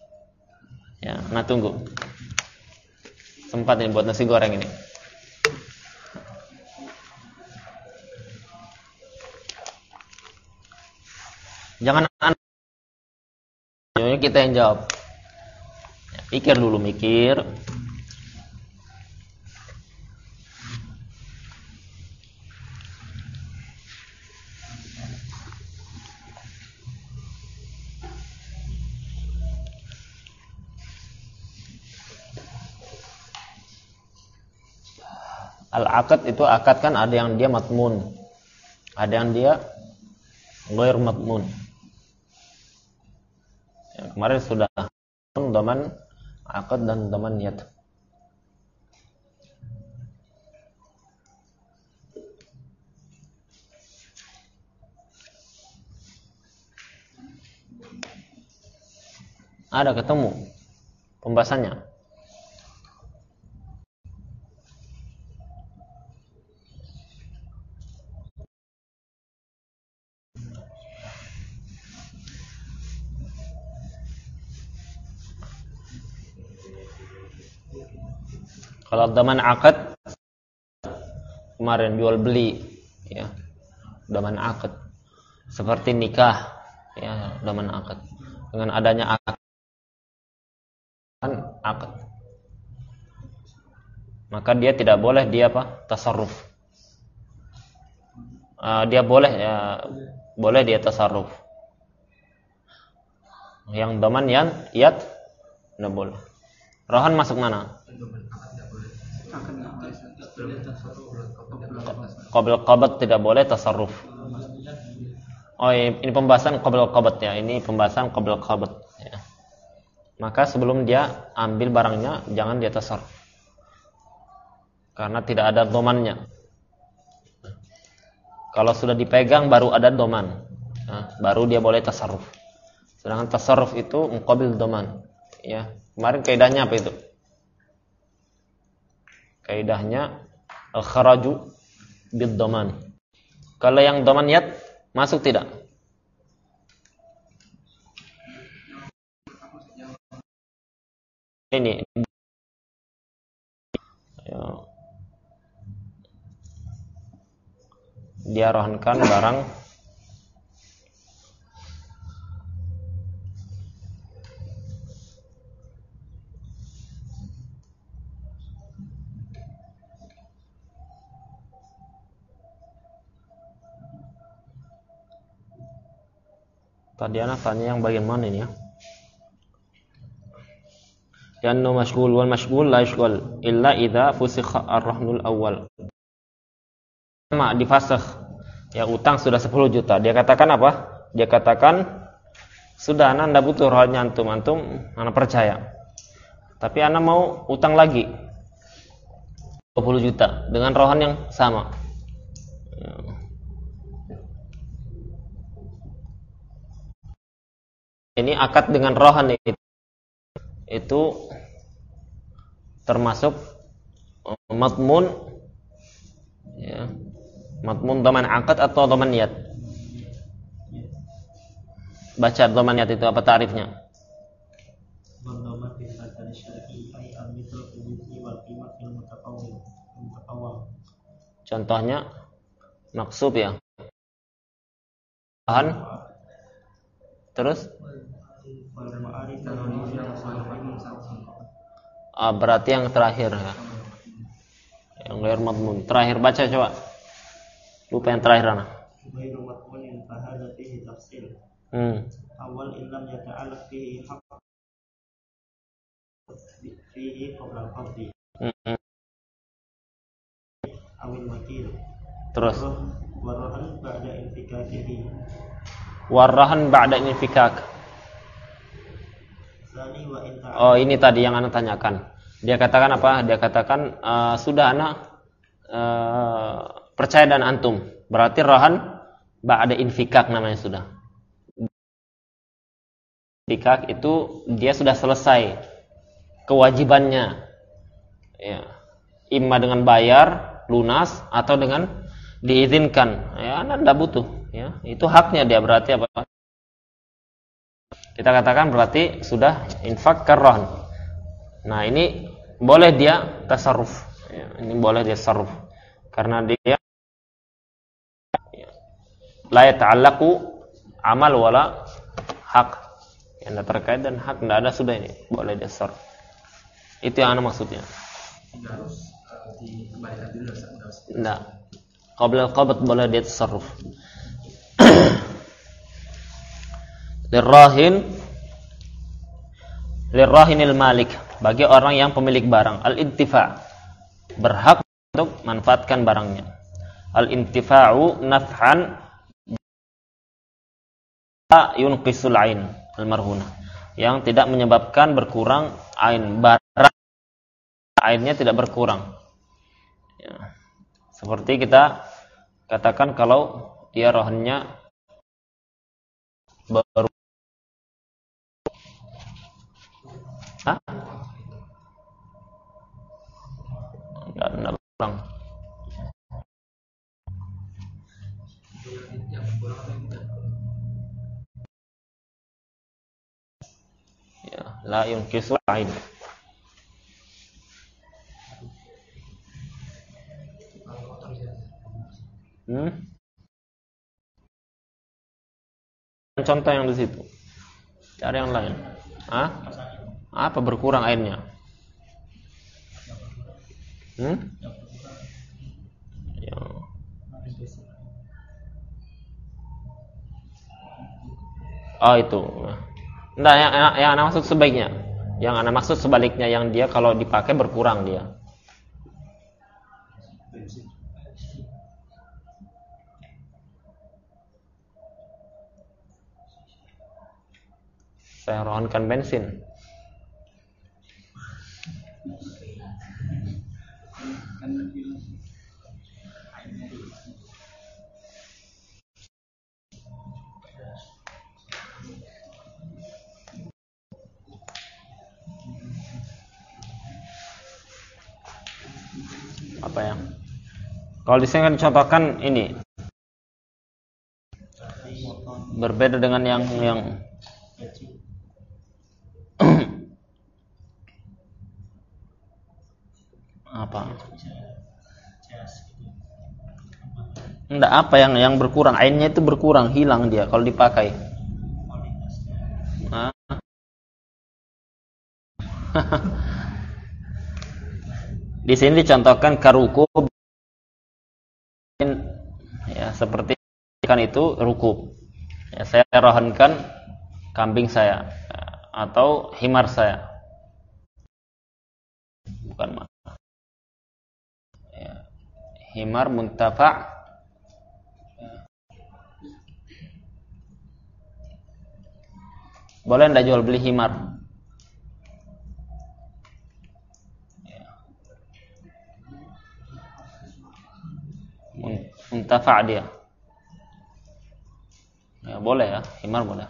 Ya, nah tunggu. Sempat ini buat nasi goreng ini. Jangan aneh, kita yang jawab. Pikir dulu, mikir. Al-aqad itu akad kan ada yang dia matmun, ada yang dia ghair matmun. Ya, kemarin sudah dhaman akad dan dhaman niyat. Ada ketemu pembahasannya. Kalau dhaman akad kemarin jual beli, ya, dhaman akad. Seperti nikah, ya, dhaman akad. Dengan adanya akad, akad, maka dia tidak boleh dia apa? Tasarruf. Uh, dia boleh, ya, boleh dia tasarruf. Yang dhaman yang yat tidak boleh. Rohan masuk mana? Qabl qabd tidak boleh tasarruf. Oh, ini pembahasan qabl qabd ya. Ini pembahasan qabl qabd ya. Maka sebelum dia ambil barangnya jangan dia tasarruf. Karena tidak ada domannya. Kalau sudah dipegang baru ada doman. Nah, baru dia boleh tasarruf. Sedangkan tasarruf itu muqabil doman. Ya, kemarin kaidahnya apa itu? Kaidahnya al-kharaju bid-dhaman. Kalau yang dhaman niyat masuk tidak? Ini ya. Dia rohankan barang tadi anak tanya yang bagian mana ini ya? Yannu mashghul wal mashghul la yashghal illa idza fusikha ar-rahnul awal. Sama difasakh. Ya, utang sudah sepuluh juta. Dia katakan apa? Dia katakan sudah ana ndak butuh rohannya antum, antum ana percaya. Tapi ana mau utang lagi dua puluh juta dengan rohan yang sama. Ini akad dengan rohan itu, itu termasuk matmun, ya, matmun dhaman akad atau dhaman niyat. Baca dhaman niyat itu apa tarifnya? Contohnya maksub ya. Bahan. Terus ah, berarti yang terakhir ya. Yang ghair madmun. Terakhir baca coba. Lupa yang terakhir ana. Ghairu madmunin fahadha fihi tafsil. Hmm. Awal illam yata'allaq fihi haqq fihi qabla al-qadhi. Hmm. Awil wakil. Terus warahan ba'da infikakihi. Warahan ba'da infikak. Oh, ini tadi yang ana tanyakan. Dia katakan apa? Dia katakan uh, sudah ana uh, percaya dan antum. Berarti rahan ba'da infikak namanya sudah. Infikak itu dia sudah selesai kewajibannya. Ya. Imma dengan bayar lunas atau dengan diizinkan. Ya, ana enggak butuh, ya. Itu haknya dia, berarti apa? Kita katakan berarti sudah infak karron. Nah, ini boleh dia tasarruf. Ya, ini boleh dia tasarruf. Karena dia la yata'allaqu amal wala hak. Yang tidak terkait dan hak tidak ada sudah ini boleh disor. Itu yang ana maksudnya. Tidak harus uh, dikembalikan dulu harus. Tidak. Qabla al-qabd boleh dia tasarruf. Lirrahin lirrahinil malik, bagi orang yang pemilik barang, al-intifa', berhak untuk manfaatkan barangnya. Al-intifa'u naf'an yunqisul ain al-marhunah, yang tidak menyebabkan berkurang ain, barang ainnya tidak berkurang ya. Seperti kita katakan kalau dia rohannya baru Hah? Enggak, enggak berkurang. Ya, la yunqisul ain. Hmm? Contoh yang di situ. Cari yang lain. Hah? Apa berkurang airnya? Hmm? Ya. Oh itu. Enggak, yang, yang, yang anak maksud sebaiknya. Yang anak maksud sebaliknya, yang dia kalau dipakai berkurang dia. Saya rohankan bensin. Apa ya? Kalau di sini kan dicontohkan ini berbeda dengan yang yang apa? Enggak, apa yang yang berkurang, ainnya itu berkurang, hilang dia kalau dipakai. Nah. Di sini dicontohkan karukub, ya seperti kan itu rukub. Ya, saya rohankan kambing saya atau himar saya. Bukan mana. Ya, himar muntafa'. Boleh enggak jual beli himar? Muntafa' dia. Ya boleh ya, himar boleh.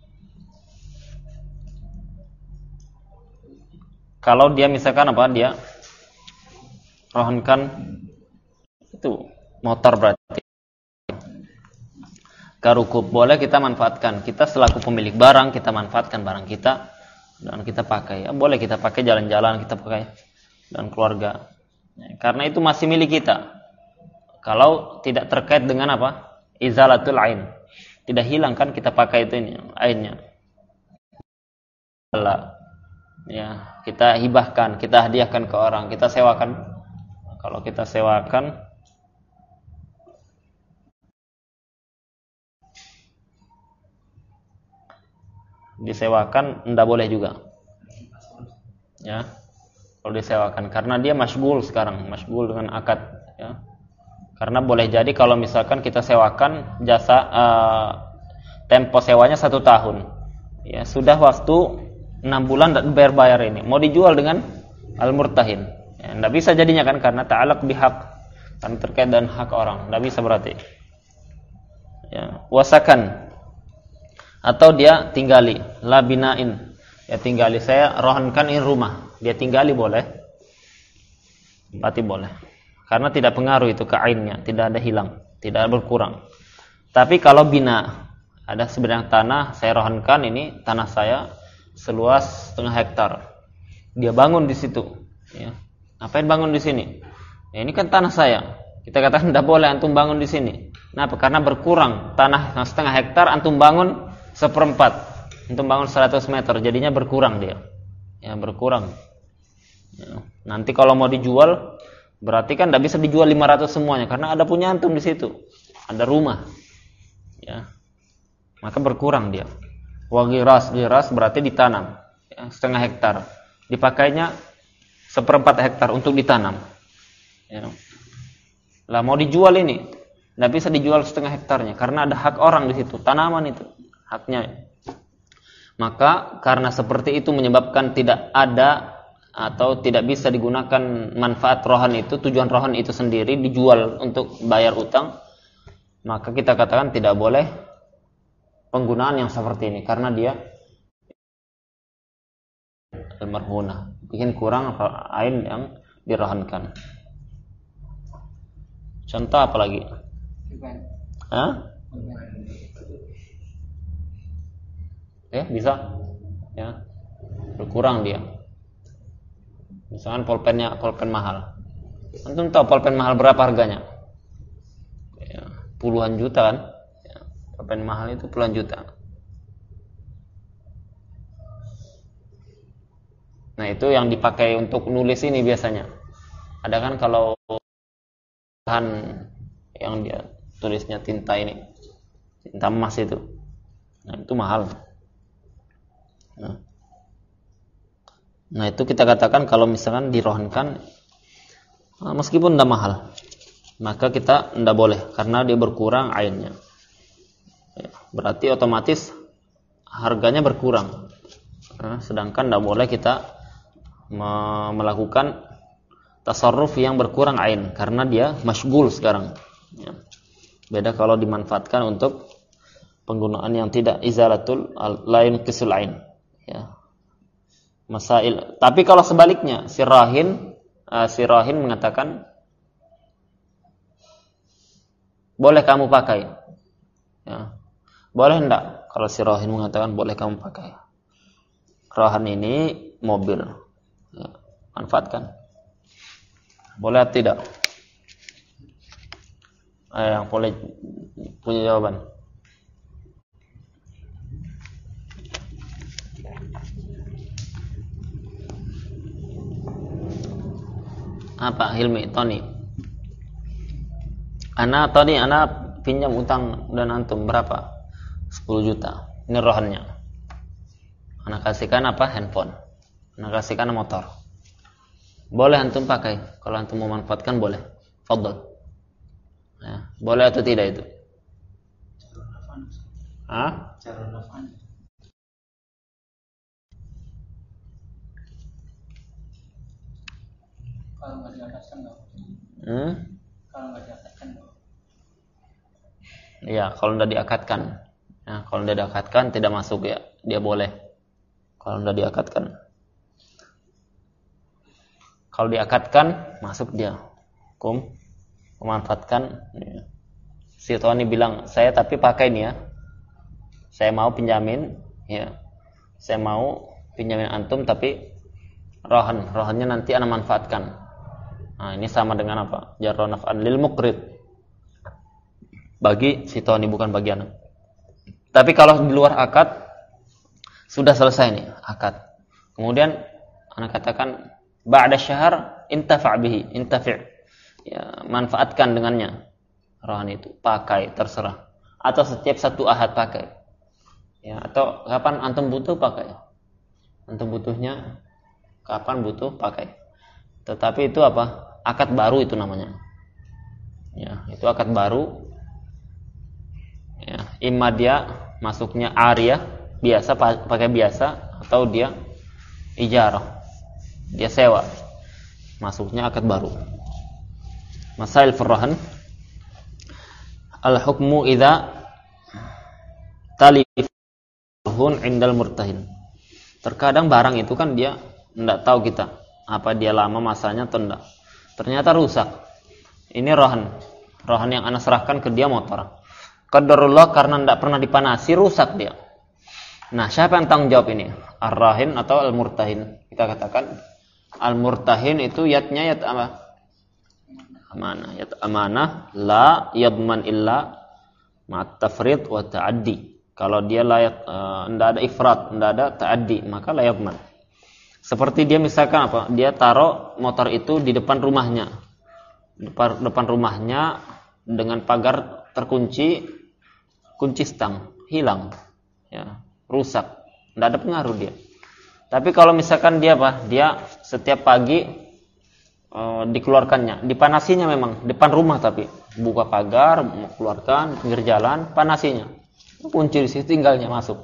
Kalau dia misalkan apa, dia rohankan itu motor berarti. Karukub boleh kita manfaatkan. Kita selaku pemilik barang, kita manfaatkan barang kita dan kita pakai. Ya, boleh kita pakai jalan-jalan, kita pakai dan keluarga. Ya, karena itu masih milik kita. Kalau tidak terkait dengan apa? Izalatul ain. Tidak hilang kan kita pakai itu ini, ainnya. Ya, kita hibahkan, kita hadiahkan ke orang, kita sewakan. Kalau kita sewakan, disewakan enggak boleh juga. Ya. Kalau disewakan karena dia masyghul sekarang, masyghul dengan akad, ya. Karena boleh jadi kalau misalkan kita sewakan jasa uh, tempo sewanya satu tahun, ya sudah waktu enam bulan dan bayar-bayar ini mau dijual dengan al-murtahin, ya, tidak bisa jadinya kan karena ta'alaq bihaq, kan terkait dengan hak orang, tidak bisa berarti. Ya, wasakan atau dia tinggali, la binain, ya tinggali, saya rohankan ini rumah, dia tinggali boleh, berarti boleh. Karena tidak pengaruh itu ke ainnya, tidak ada hilang, tidak ada berkurang. Tapi kalau bina, ada sebidang tanah, saya rohankan ini tanah saya seluas setengah hektar. Dia bangun di situ. Ya. Ngapain bangun di sini? Ya, ini kan tanah saya. Kita katakan tidak boleh antum bangun di sini. Kenapa? Karena berkurang tanah setengah hektar antum bangun seperempat, antum bangun seratus meter, jadinya berkurang dia. Ya, berkurang. Ya. Nanti kalau mau dijual, berarti kan tidak bisa dijual lima ratus semuanya, karena ada punya antum di situ, ada rumah. Ya. Maka berkurang dia. Wa giras, giras berarti ditanam, ya, setengah hektar. Dipakainya seperempat hektar untuk ditanam. Ya. Lah mau dijual ini, tidak bisa dijual setengah hektarnya karena ada hak orang di situ, tanaman itu haknya. Maka karena seperti itu menyebabkan tidak ada atau tidak bisa digunakan manfaat rohan itu, tujuan rohan itu sendiri dijual untuk bayar utang, maka kita katakan tidak boleh penggunaan yang seperti ini karena dia al-marhunah, bikin kurang ain yang dirohankan. Contoh apa lagi? Hah? Eh, bisa? Ya. Berkurang dia. Misalkan pulpennya pulpen mahal. Antum tahu pulpen mahal berapa harganya? Ya, puluhan juta kan? Ya, pulpen mahal itu puluhan juta. Nah, itu yang dipakai untuk nulis ini biasanya. Ada kan kalau bahan yang dia tulisnya tinta ini, tinta emas itu, nah itu mahal. Nah, nah itu kita katakan kalau misalkan dirohankan, meskipun tidak mahal, maka kita tidak boleh karena dia berkurang ainnya. Ya, berarti otomatis harganya berkurang. Nah, sedangkan tidak boleh kita melakukan tasarruf yang berkurang ain karena dia masyghul sekarang. Ya. Beda kalau dimanfaatkan untuk penggunaan yang tidak izalatul lain kisul ain. Ya. Masail. Tapi kalau sebaliknya, si rahin, uh, si rahin mengatakan boleh kamu pakai. Ya. Boleh enggak? Kalau si rahin mengatakan boleh kamu pakai. Rahan ini mobil. Ya. Manfaatkan. Boleh atau tidak? Eh, yang boleh punya jawaban. Apa? Hilmi, Tony. Ana tadi ana pinjam utang dan antum berapa? sepuluh juta. Ini rohannya. Ana kasihkan apa? Handphone. Ana kasihkan motor. Boleh antum pakai. Kalau antum mau manfaatkan boleh. Fadhal. Ya, boleh atau tidak itu? Hah? Cara rafan. Kalau nggak diakatkan nggak? Hmm? Kalau nggak diakatkan nggak? Iya, kalau tidak diakatkan. Nah, kalau tidak diakatkan tidak masuk ya. Dia boleh. Kalau tidak diakatkan. Kalau diakatkan masuk dia. Kum memanfaatkan. Si Tony bilang, saya tapi pakai nih ya. Saya mau pinjamin, ya. Saya mau pinjamin antum tapi rohan, rohannya nanti ana manfaatkan. Nah, ini sama dengan apa? Jarra naf'an lil muqrid. Bagi si Tony bukan bagi anak. Tapi kalau di luar akad sudah selesai nih akad. Kemudian anak katakan ba'da syahr intafa' bihi, intafi'. Ya, manfaatkan dengannya. Rohan itu pakai terserah. Atau setiap satu ahad pakai. Ya, atau kapan antum butuh pakai. Antum butuhnya kapan butuh pakai. Tetapi itu apa? Akad baru itu namanya. Ya, itu akad baru. Ya, imma dia masuknya ariyah biasa pakai biasa atau dia ijarah. Dia sewa. Masuknya akad baru. Masail furrahan. Al-hukmu idza talifun indal murtahin. Terkadang barang itu kan dia enggak tahu kita apa dia lama masanya atau enggak. Ternyata rusak. Ini rohan. Rohan yang ana serahkan ke dia motor. Qadarullah karena enggak pernah dipanasi rusak dia. Nah, siapa yang tanggung jawab ini? Ar-rahin atau al-murtahin? Kita katakan al-murtahin itu yatnya yat apa? Amanah. Yat amanah la yadman illa ma'at tafrid wa ta'addi. Kalau dia layak tidak uh, ada ifrat, tidak ada ta'addi, maka la yadman. Seperti dia misalkan apa? Dia taruh motor itu di depan rumahnya. Depan, depan rumahnya dengan pagar terkunci, kunci stang hilang, ya, rusak, tidak ada pengaruh dia. Tapi kalau misalkan dia apa? Dia setiap pagi e, dikeluarkannya, dipanasinya memang depan rumah, tapi buka pagar, mau keluarkan pinggir jalan, panasinya, kunci di situ, tinggalnya masuk,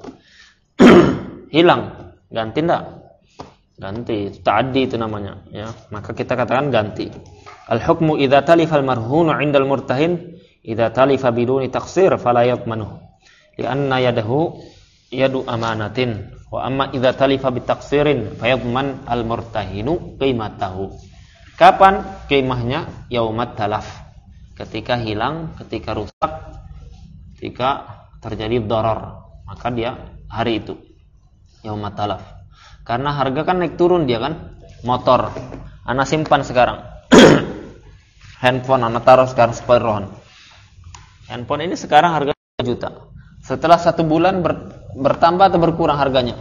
hilang, ganti ndak? Ganti, ta'addi itu namanya, ya. Maka kita katakan ganti. Al-hukmu idza talifa al-marhunu 'inda al-murtahin idza talifa biduni taqsir fala yadmanuhu li'anna yadahu yadu amanatin wa amma idza talifa bitaqsirin fayadman al-murtahinu qimatahu. Kapan qimahnya? Yaumat talaf, ketika hilang, ketika rusak, ketika terjadi darar, maka dia hari itu yaumat talaf. Karena harga kan naik turun dia kan. Motor ana simpan sekarang. Handphone ana taruh sekarang separuhan. Handphone ini sekarang harga dua juta. Setelah satu bulan ber, bertambah atau berkurang harganya?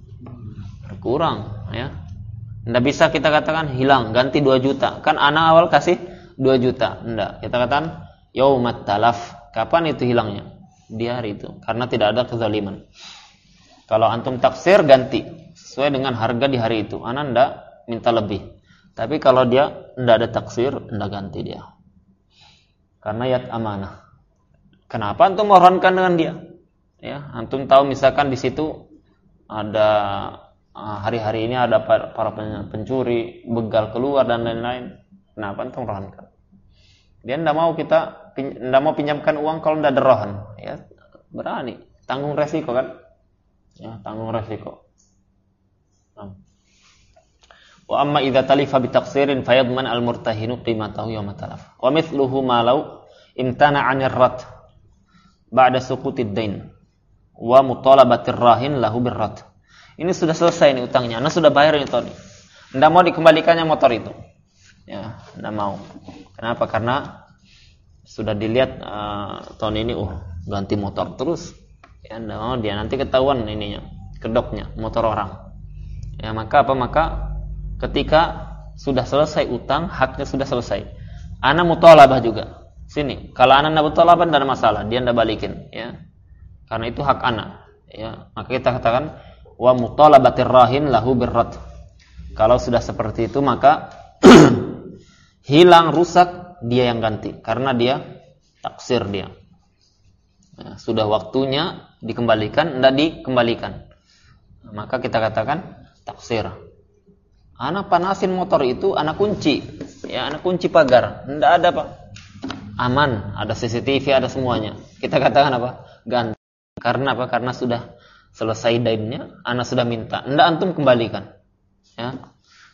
Berkurang, ya. Nggak bisa kita katakan hilang, ganti dua juta. Kan ana awal kasih dua juta. Enggak, kita katakan yaumat talaf. Kapan itu hilangnya? Di hari itu. Karena tidak ada kezaliman. Kalau antum taksir, ganti sesuai dengan harga di hari itu. Ana ndak minta lebih. Tapi kalau dia ndak ada taksir, ndak ganti dia. Karena yad amanah. Kenapa antum mohonkan dengan dia? Ya, antum tahu misalkan di situ ada hari-hari ini ada para pencuri, begal keluar dan lain-lain. Kenapa antum rohankan? Dia ndak mau kita ndak mau pinjamkan uang kalau ndak ada rohan, ya. Berani, tanggung resiko kan? Ya, tanggung resiko. Wa amma idza talifa bi taqsirin fayadman al-murtahinu qimatahu yawma talaf. Wa mithluhu ma law imtana 'anil rad ba'da suqutid dain wa mutalabatir rahin lahu birrad. Ini sudah selesai ini utangnya. Anda sudah bayar ini tadi. Enggak mau dikembalikannya motor itu. Ya, enggak mau. Kenapa? Karena sudah dilihat uh, tahun ini uh ganti motor terus. Ya, enggak mau dia nanti ketahuan ininya, kedoknya, motor orang. Ya, maka apa? Maka ketika sudah selesai utang, haknya sudah selesai. Ana muthalabah juga. Sini, kalau ana enggak muthalabah enggak ada masalah, dia enggak balikin, ya. Karena itu hak ana, ya. Maka kita katakan wa mutalabatir rahin lahu birrad. Kalau sudah seperti itu maka hilang, rusak, dia yang ganti karena dia taksir dia. Ya, sudah waktunya dikembalikan, tidak dikembalikan, maka kita katakan taksir. Anak panasin motor itu, anak kunci, ya, anak kunci pagar, tidak ada pak, aman, ada C C T V, ada semuanya. Kita katakan apa? Ganti. Karena apa? Karena sudah selesai dainnya, anak sudah minta, tidak antum kembalikan, ya.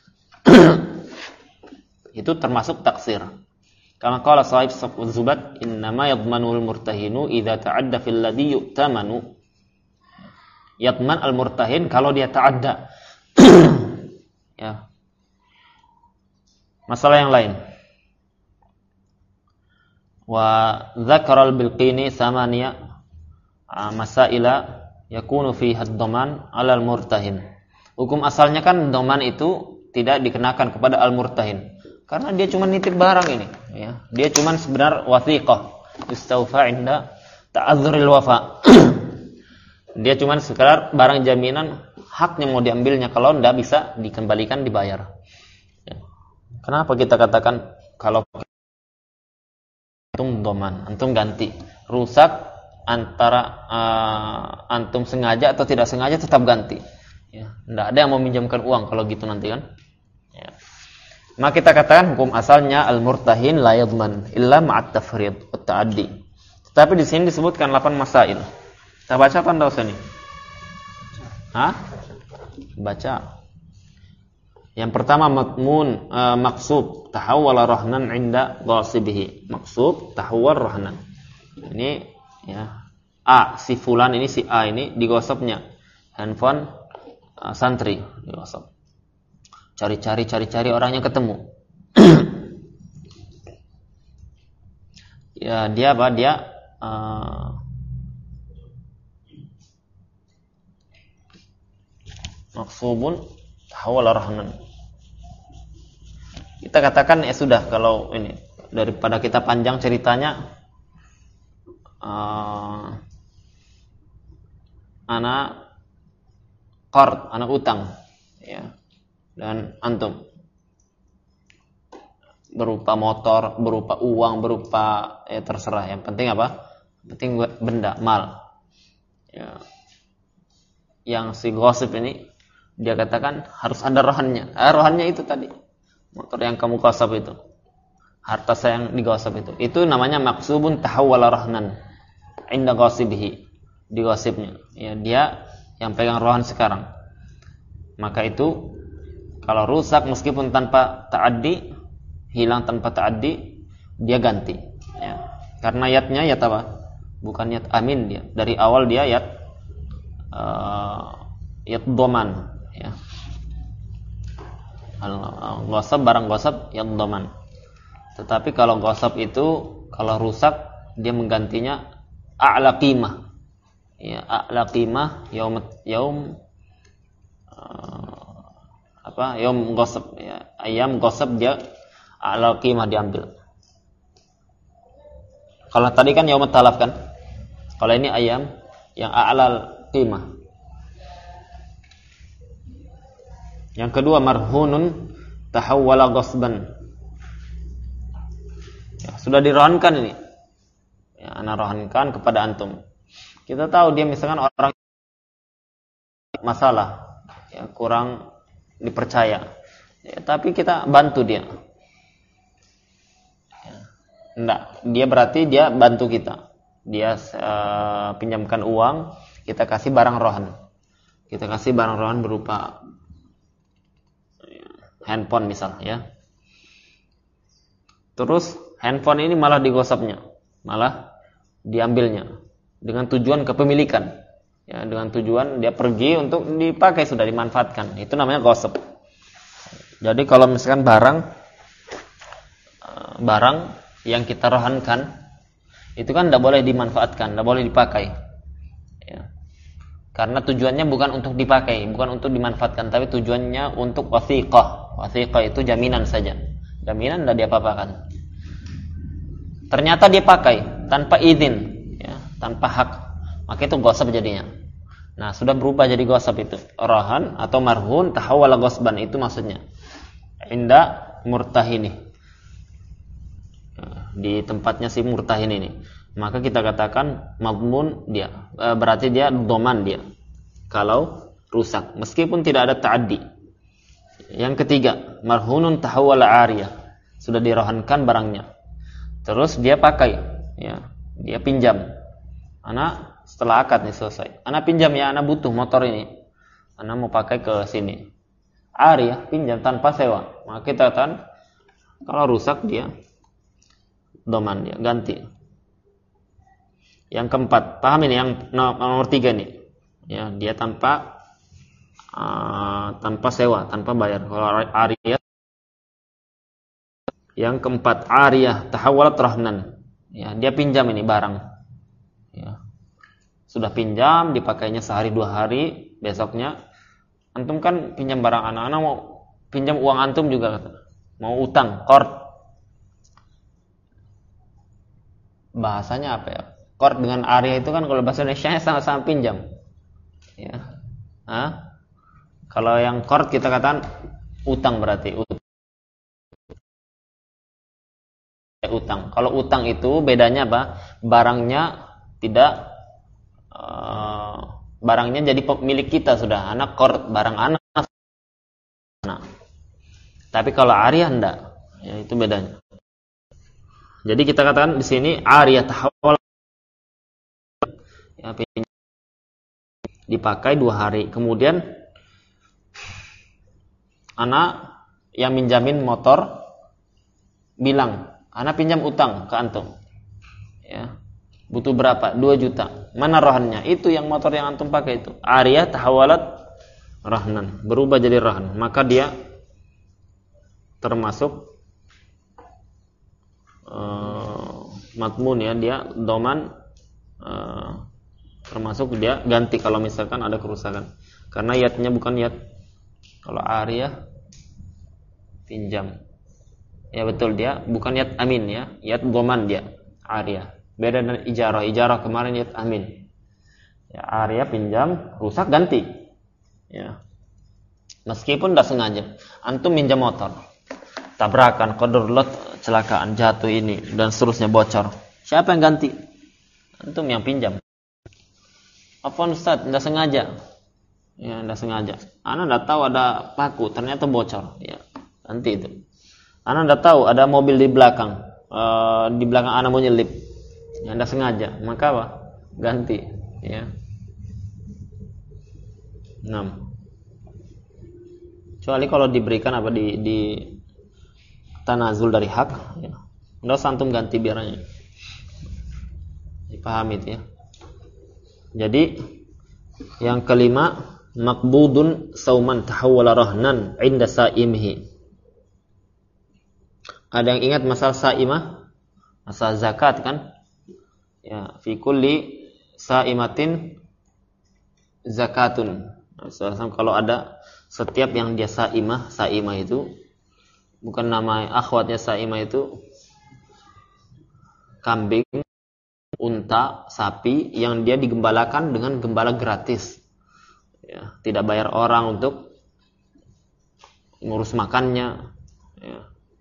Itu termasuk taksir. Kama qala sahib Zubat, innama yadmanul murtahinu idza ta'adda fil ladhi yu'tamanu. Yadman al-murtahin kalau dia ta'adda. Ya. Masalah yang lain. Wa dzakara al-Bilqini thamaniya masaila yakunu fiha ad-dhaman 'ala al-murtahin. Hukum asalnya kan dhaman itu tidak dikenakan kepada al-murtahin. Karena dia cuma nitip barang ini, ya. Dia cuma sebenar wathiqah, istaufa inda ta'adzuril wafa. Dia cuma sekedar barang jaminan, haknya mau diambilnya, kalau tidak bisa dikembalikan, dibayar. Ya. Kenapa kita katakan kalau antum doman, antum ganti, rusak antara uh, antum sengaja atau tidak sengaja tetap ganti. Ya. Tidak ada yang mau minjamkan uang kalau gitu nanti kan. Ya. Maka kita katakan hukum asalnya al-murtahin la yadman illa ma'at tafrid wa ta'addi. Tetapi di sini disebutkan delapan masail. Kita baca apa enggak usah nih? Hah? Baca. Yang pertama matmun uh, maqsub tahawwala rahnan 'inda ghasibihi. Maqsub tahawwal rahnan. Ini ya A, si fulan ini, si A ini digosopnya handphone uh, santri, digosop. Cari-cari, cari-cari orangnya ketemu. Ya, dia apa? Dia uh, maksubun tahawala rahnan. Kita katakan ya sudah, kalau ini daripada kita panjang ceritanya, uh, anak qard, anak utang, ya, dan antum berupa motor, berupa uang, berupa ya terserah. Yang penting apa? Penting benda, mal. Ya. Yang si gosip ini dia katakan harus ada rohannya. Ah, rohannya itu tadi. Motor yang kamu gosip itu. Harta saya yang digosip itu. Itu namanya maksubun tahawwala rahnan. Inda ghasibihi. Di gosipnya. Ya, dia yang pegang rohan sekarang. Maka itu kalau rusak meskipun tanpa ta'addi, hilang tanpa ta'addi, dia ganti. Ya. Karena yatnya yat apa? Bukan yat amin dia. Dari awal dia yat uh, yat doman. Ya. Gosip, barang gosip yat doman. Tetapi kalau gosip itu kalau rusak dia menggantinya a'la qimah. Ya, a'la qimah yaum yaum uh, apa? Yaum gosip ya. Ayam gosip dia a'la qimah diambil. Kalau tadi kan yaum talaf kan? Kalau ini ayam yang a'la qimah. Yang kedua marhunun tahawwala ghasban. Ya, sudah dirohankan ini. Ya, ana rohankan kepada antum. Kita tahu dia misalkan orang masalah, ya, kurang dipercaya. Ya, tapi kita bantu dia. Ya. Enggak, dia berarti dia bantu kita. Dia uh, pinjamkan uang, kita kasih barang rohan. Kita kasih barang rohan berupa handphone misal, ya. Terus handphone ini malah digosapnya, malah diambilnya dengan tujuan kepemilikan, ya, dengan tujuan dia pergi untuk dipakai, sudah dimanfaatkan. Itu namanya gosap. Jadi kalau misalkan barang barang yang kita rohankan itu kan tidak boleh dimanfaatkan, tidak boleh dipakai, ya. Karena tujuannya bukan untuk dipakai, bukan untuk dimanfaatkan, tapi tujuannya untuk wasiqah. Wasiqah itu jaminan saja. Jaminan tidak diapa-apakan. Ternyata dia pakai tanpa izin, ya, tanpa hak. Maka itu ghasab jadinya. Nah, sudah berubah jadi ghasab itu. Rahan atau marhun tahawwala ghasban, itu maksudnya. Inda murtahini. Di tempatnya si murtahin ini. Maka kita katakan madmun dia, e, berarti dia doman dia kalau rusak meskipun tidak ada ta'addi. Yang ketiga, marhunun tahawwala ariyah, sudah dirohankan barangnya, terus dia pakai, ya, dia pinjam. Anak setelah akad nih selesai, anak pinjam ya, anak butuh motor ini, anak mau pakai ke sini, ariyah, pinjam tanpa sewa. Maka kita katakan kalau rusak dia doman, dia ganti. Yang keempat, paham ini yang nomor tiga nih, ya, dia tanpa uh, tanpa sewa, tanpa bayar. Kalau ariyah, yang keempat ariyah tahawwalat rahnan, ya, dia pinjam ini barang, ya, sudah pinjam, dipakainya sehari dua hari, besoknya antum kan pinjam barang anak-anak, mau pinjam uang antum juga, mau utang, qard, bahasanya apa ya? Qard dengan ariyah itu kan kalau bahasa Indonesianya sama-sama pinjam, ya. Hah? Kalau yang qard kita katakan utang, berarti utang. Utang. Kalau utang itu bedanya apa? Barangnya tidak, uh, barangnya jadi milik kita sudah. Anak qard, barang anak. Nah. Tapi kalau ariyah enggak, ya, itu bedanya. Jadi kita katakan di sini ariyah tahawwal, ya, dipakai dua hari, kemudian anak yang minjamin motor bilang, anak pinjam utang ke antum, ya, butuh berapa? dua juta. Mana rohannya? Itu yang motor yang antum pakai itu. Ariyah tahawwalat rahnan, berubah jadi rahan. Maka dia termasuk uh, matmun, ya, dia doman, uh, termasuk dia ganti kalau misalkan ada kerusakan. Karena yatnya bukan yat Kalau ariyah pinjam. Ya betul, dia bukan yad amin ya, yad dhaman dia, ariyah. Beda dengan ijarah. Ijarah kemarin yad amin. Ya, ariyah pinjam, rusak ganti. Ya. Meskipun tidak sengaja. Antum minjam motor, tabrakan, kodorlot, celakaan, jatuh ini dan seterusnya, bocor. Siapa yang ganti? Antum yang pinjam. Apa Ustaz, tidak sengaja. Ya, tidak sengaja. Ana tidak tahu ada paku, ternyata bocor. Ya, ganti itu. Ana tidak tahu ada mobil di belakang. E, di belakang ana mau nyelip. Ya, tidak sengaja. Maka apa? Ganti. Ya. enam. Kecuali kalau diberikan apa di, di tanazul dari hak, ya. Udah antum ganti biarnya. Dipahami itu ya. Jadi yang kelima, maqbudun sauman tahawwala rahnan 'inda sa'imihi. Ada yang ingat masalah sa'imah? Masalah zakat kan? Ya, fi kulli sa'imatin zakatun. Kalau ada setiap yang dia sa'imah, sa'imah itu bukan nama akhwatnya sa'imah itu kambing, unta, sapi yang dia digembalakan dengan gembala gratis. Ya, tidak bayar orang untuk ngurus makannya, ya.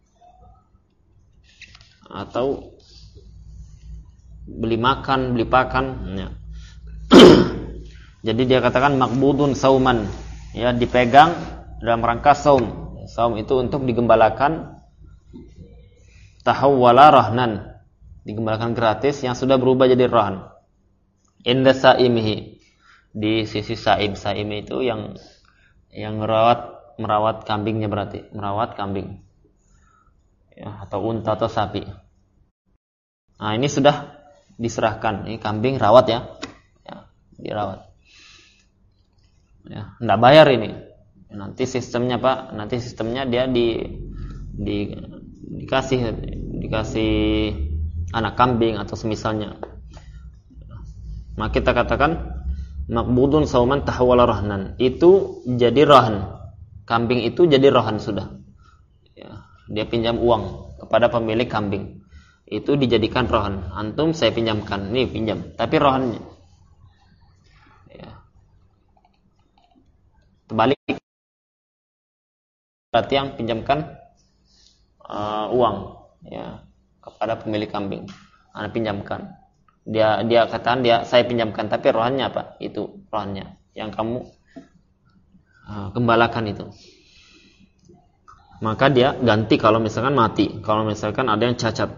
Atau beli makan, beli pakan, ya. Jadi dia katakan makbudun sauman, ya, dipegang dalam rangka saum. Saum itu untuk digembalakan, tahawwala rahnan, digembalakan gratis yang sudah berubah jadi rahn. Inda sa'imihi, di sisi saim. Saim itu yang yang merawat merawat kambingnya, berarti merawat kambing, ya, atau unta atau sapi. Nah, ini sudah diserahkan, ini kambing rawat ya, ya, dirawat. Ya, enggak bayar ini. Nanti sistemnya Pak, nanti sistemnya dia di, di dikasih dikasih anak kambing atau semisalnya. Maka kita katakan maqbudun sauman tahawwala rahnan. Itu jadi rahn. Kambing itu jadi rahn sudah. Ya, dia pinjam uang kepada pemilik kambing. Itu dijadikan rahn. Antum saya pinjamkan, nih pinjam, tapi rahn terbalik, berarti yang pinjamkan uh, uang, ya, kepada pemilik kambing. Anda pinjamkan, dia dia katakan dia saya pinjamkan, tapi rohannya apa? Itu rohannya yang kamu uh, gembalakan itu. Maka dia ganti kalau misalkan mati, kalau misalkan ada yang cacat.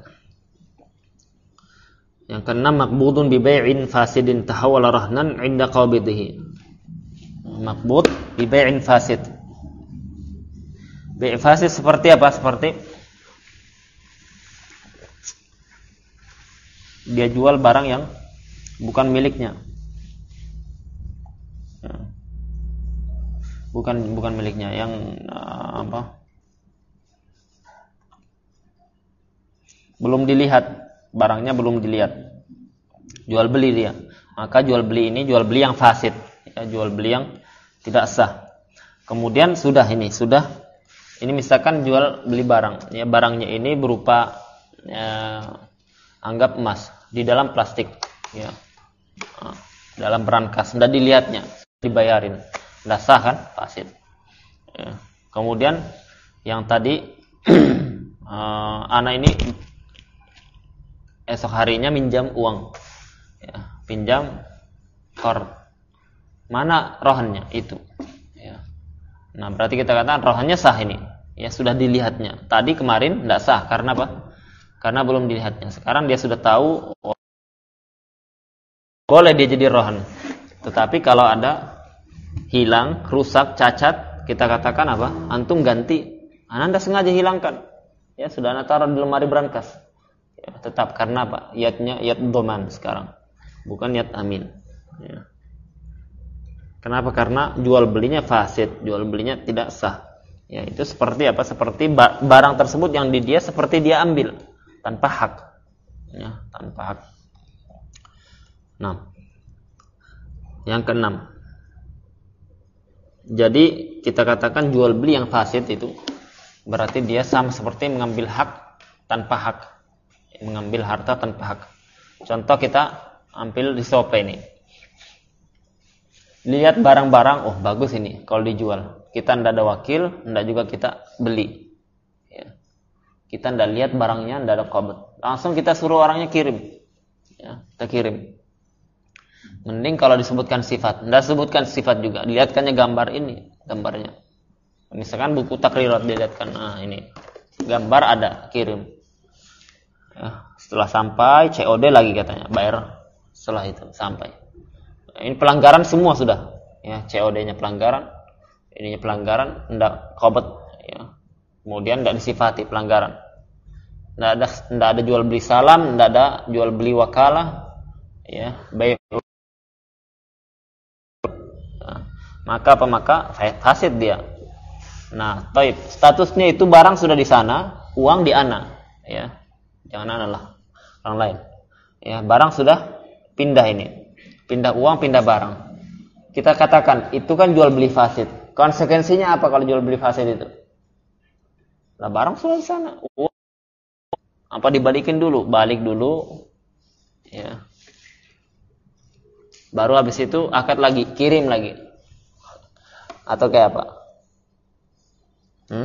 Yang keenam, maqbudun bi bai'in fasidin tahawwala rahnan 'inda qabidhihi. Maqbud bi bai'in fasid. Bai' fasid seperti apa? Seperti dia jual barang yang bukan miliknya. Bukan bukan miliknya, yang uh, apa? Belum dilihat, barangnya belum dilihat. Jual beli dia. Maka jual beli ini jual beli yang fasid, ya, jual beli yang tidak sah. Kemudian sudah ini, sudah ini misalkan jual beli barang, ya, barangnya ini berupa, ya, anggap emas di dalam plastik, ya, dalam berangkas, tidak dilihatnya, dibayarin, tidak sah kan, fasid. Ya. Kemudian yang tadi uh, anak ini esok harinya minjam uang, ya, pinjam kor. Mana rohannya itu, ya. Nah, berarti kita katakan rohannya sah ini, ya, sudah dilihatnya. Tadi kemarin tidak sah karena apa? Karena belum dilihatnya. Sekarang dia sudah tahu, oh, boleh dia jadi rohan. Tetapi kalau ada hilang, rusak, cacat, kita katakan apa? Antum ganti. Anda sengaja hilangkan, ya, sudah Anda taruh di lemari berangkas, ya, tetap karena apa? Yadnya yad dhaman sekarang, bukan yad amin, ya. Kenapa? Karena jual belinya fasid, jual belinya tidak sah. Ya, itu seperti apa? Seperti barang tersebut yang di dia seperti dia ambil tanpa hak, ya, tanpa hak. Nah, yang keenam, Jadi kita katakan jual beli yang fasid itu berarti dia sama seperti mengambil hak tanpa hak, mengambil harta tanpa hak. Contoh kita ambil di Shopee ini, lihat barang-barang, oh bagus ini kalau dijual, kita tidak ada wakil, tidak juga kita beli, ya. Kita tidak lihat barangnya, tidak ada qabd, langsung kita suruh orangnya kirim, ya, kita kirim. Mending kalau disebutkan sifat, tidak sebutkan sifat juga, dilihatkannya gambar ini, gambarnya. Misalkan buku takrirat dilihatkan, nah ini gambar ada, kirim. Ya, setelah sampai C O D lagi katanya, bayar setelah itu sampai. Ini pelanggaran semua sudah, ya, C O D-nya pelanggaran, ininya pelanggaran, tidak qabd, ya. Kemudian tidak disifati pelanggaran, tidak ada, tidak ada jual beli salam, tidak ada jual beli wakalah, ya, baik. Nah, maka apa maka fasid dia. Nah, taib, statusnya itu barang sudah di sana, uang di ana, ya, jangan ana lah, orang lain, ya, barang sudah pindah ini. Pindah uang, pindah barang. Kita katakan itu kan jual beli fasid. Konsekuensinya apa kalau jual beli fasid itu? Lah barang sudah di sana. Uang. Apa dibalikin dulu? Balik dulu. Ya. Baru habis itu akad lagi, kirim lagi. Atau kayak apa? Hmm?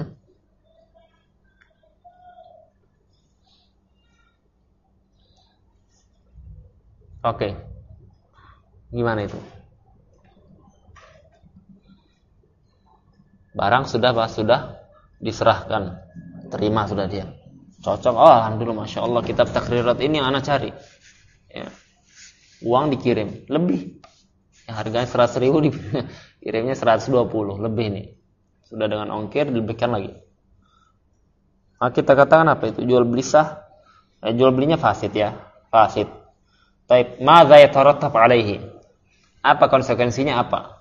Oke. Okay. Gimana itu? Barang sudah Pak, sudah diserahkan, terima sudah dia. Cocok. Oh, alhamdulillah, masya Allah, kitab takrirat ini yang anak cari. Ya. Uang dikirim lebih. Ya, harganya seratus ribu, dikirimnya seratus dua puluh, lebih nih. Sudah dengan ongkir dilebihkan lagi. Nah, kita katakan apa itu? Jual beli sah. Eh, jual belinya fasid ya, fasid. Taib, madza yatarattab alaihi? Apa konsekuensinya apa?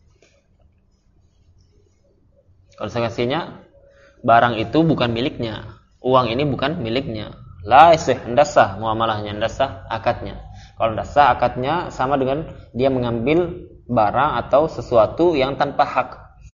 Konsekuensinya barang itu bukan miliknya, uang ini bukan miliknya. La yasih, ndak sah muamalahnya, ndak sah akadnya. Kalau ndak sah akadnya sama dengan dia mengambil barang atau sesuatu yang tanpa hak.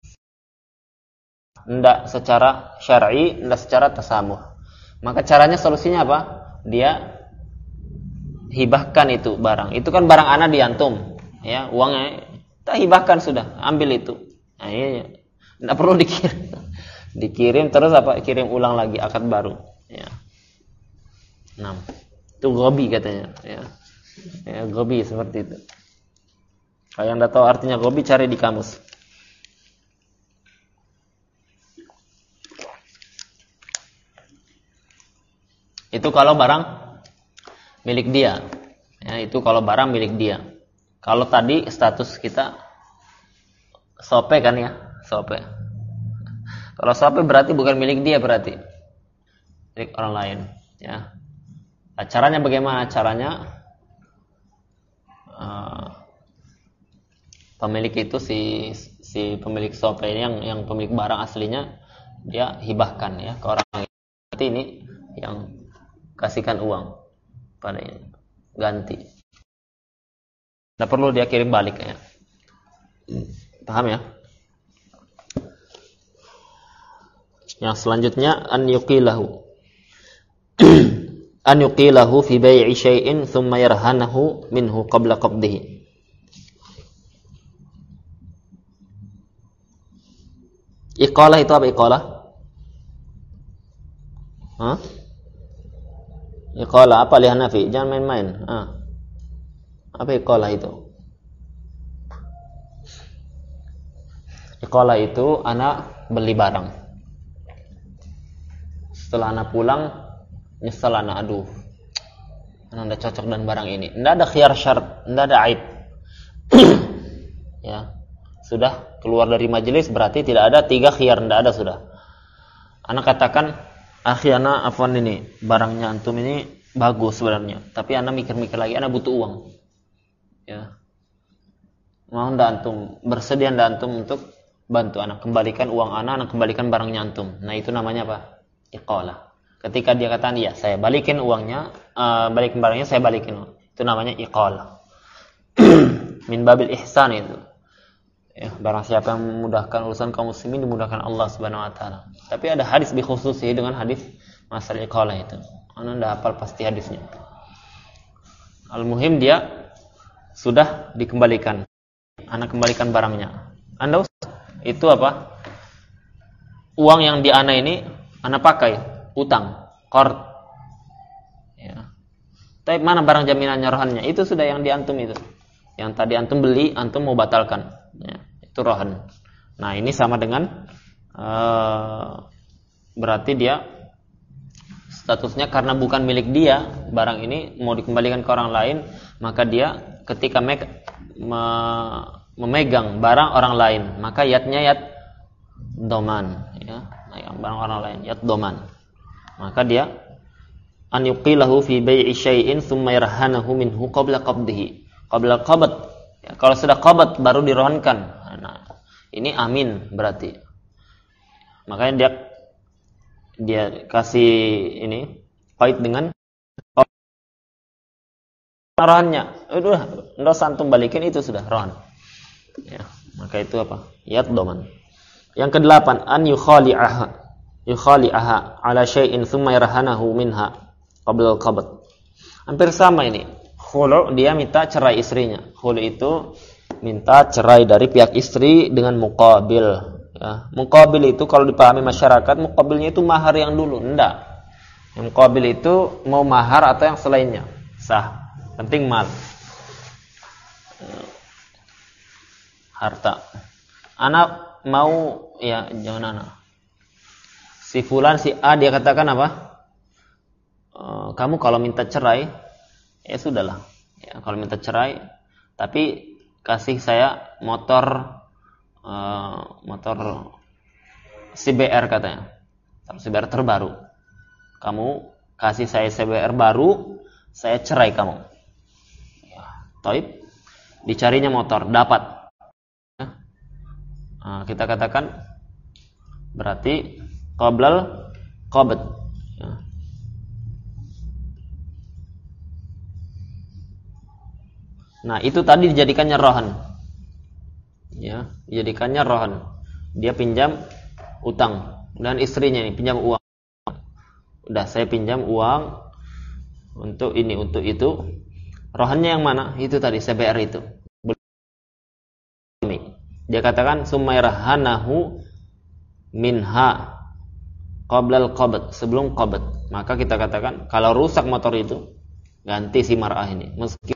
Ndak secara syar'i, ndak secara tasamuh. Maka caranya, solusinya apa? Dia hibahkan itu barang. Itu kan barang ana diantum, ya, uangnya kita hibahkan sudah, ambil itu. Nah, ini enggak perlu dikirim. Dikirim terus apa? Kirim ulang lagi akad baru, ya. enam. Itu gobi katanya, ya. Ya, gobi seperti itu. Kalau yang enggak tahu artinya gobi, cari di kamus. Itu kalau barang milik dia, ya, itu kalau barang milik dia. Kalau tadi status kita Shopee kan ya, Shopee. Kalau Shopee berarti bukan milik dia, berarti milik orang lain, ya. Nah, caranya bagaimana? Caranya uh, pemilik itu si si pemilik Shopee ini yang yang pemilik barang aslinya dia hibahkan ya ke orang lain. Berarti ini yang kasihkan uang padanya, ganti. Tidak perlu dia kirim balik ya. Paham ya? Yang selanjutnya an yuqilahu. An yuqilahu fi bai'i syai'in thumma yarhanahu minhu qabla qabdihi. Iqalah itu apa iqalah? Hah? Iqalah apa lihat Hanafi? Jangan main-main. Ah. Apa iqalah itu? Iqalah itu anak beli barang. Setelah anak pulang, nyesel anak, aduh, anak udah cocok dan barang ini. Tidak ada khiyar syarat, tidak ada aib. Ya, sudah keluar dari majelis berarti tidak ada tiga khiyar, tidak ada sudah. Anak katakan, akhi anak afwan ini, barangnya antum ini bagus sebenarnya, tapi anak mikir-mikir lagi, anak butuh uang. Ya, mau ndak antum, bersedia ndak antum untuk bantu anak, kembalikan uang anak, anak kembalikan barangnya antum. Nah itu namanya apa? Iqalah. Ketika dia katakan, ya saya balikin uangnya, uh, balikin barangnya, saya balikin. Itu namanya iqalah. Min babil ihsan itu. Ya, barang siapa yang memudahkan urusan kaum muslimin dimudahkan Allah Subhanahu wa taala. Tapi ada hadis bi khususi dengan hadis masalah iqalah itu. Anda enggak hafal pasti hadisnya. Al-muhim dia sudah dikembalikan. Anda kembalikan barangnya. Anda itu apa? Uang yang di ana ini Anda pakai utang, qard. Ya. Tapi mana barang jaminannya rohannya? Itu sudah yang diantum itu. Yang tadi antum beli, antum mau batalkan. Ya, itu rohan. Nah, ini sama dengan uh, berarti dia statusnya karena bukan milik dia, barang ini mau dikembalikan ke orang lain, maka dia ketika me- me- memegang barang orang lain, maka yatnya yat doman, ya, barang orang lain yat doman. Maka dia an yuqilahu fi bai'i syai'in tsumma yarhanahu minhu qabla qabdihi. Qabla qabd. Ya, kalau sudah qabd baru dirohankan. Nah, ini amin berarti. Makanya dia dia kasih ini kait dengan rohannya. Udah, enggak usah antum balikin, itu sudah rohan. Ya, maka itu apa? Yat doman. Yang kedelapan, an yukhali'aha. Yukhali'aha ala syai'in tsumma yarhanahu minha qabla al-qabd. Hampir sama ini. Khulu' dia minta cerai istrinya. Khulu' itu minta cerai dari pihak istri dengan muqabil. Ya, muqabil itu kalau dipahami masyarakat, muqabilnya itu mahar yang dulu, enggak. Yang muqabil itu mau mahar atau yang selainnya. Sah. Penting mal. Harta. Anak mau, ya jangan anak. Si fulan, si A dia katakan apa? E, kamu kalau minta cerai, ya sudahlah. Ya, kalau minta cerai, tapi kasih saya motor uh, motor C B R katanya. C B R terbaru. Kamu kasih saya C B R baru, saya cerai kamu. Ya, taib. Dicarinya motor, dapat. Ya. Nah, kita katakan berarti qablal qabd. Ya. Nah, itu tadi dijadikannya rohan. Ya, dijadikannya rohan. Dia pinjam utang dan istrinya ini pinjam uang. Udah, saya pinjam uang untuk ini, untuk itu. Rohannya yang mana? Itu tadi C B R itu. Dia katakan sumairahanahu minha qablal qabd, sebelum qabd. Maka kita katakan kalau rusak motor itu ganti si mar'ah ini. Meski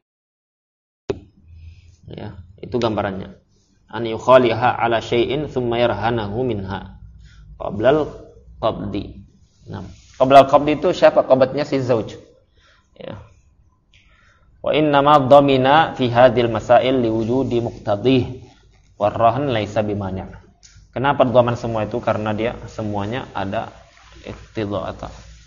ya, itu gambarannya. An yukhaliha ala syai'in tsumma yarhanahu minha qablal qabdi. Nah, qablal qabdi itu siapa? Qabdnya si zauj. Ya. Wa inna ma dhamina fi hadhil masail liwujudi muqtadih warrahan laisa bimani'. Kenapa dhaman semua itu? Karena dia semuanya ada iqtidha atau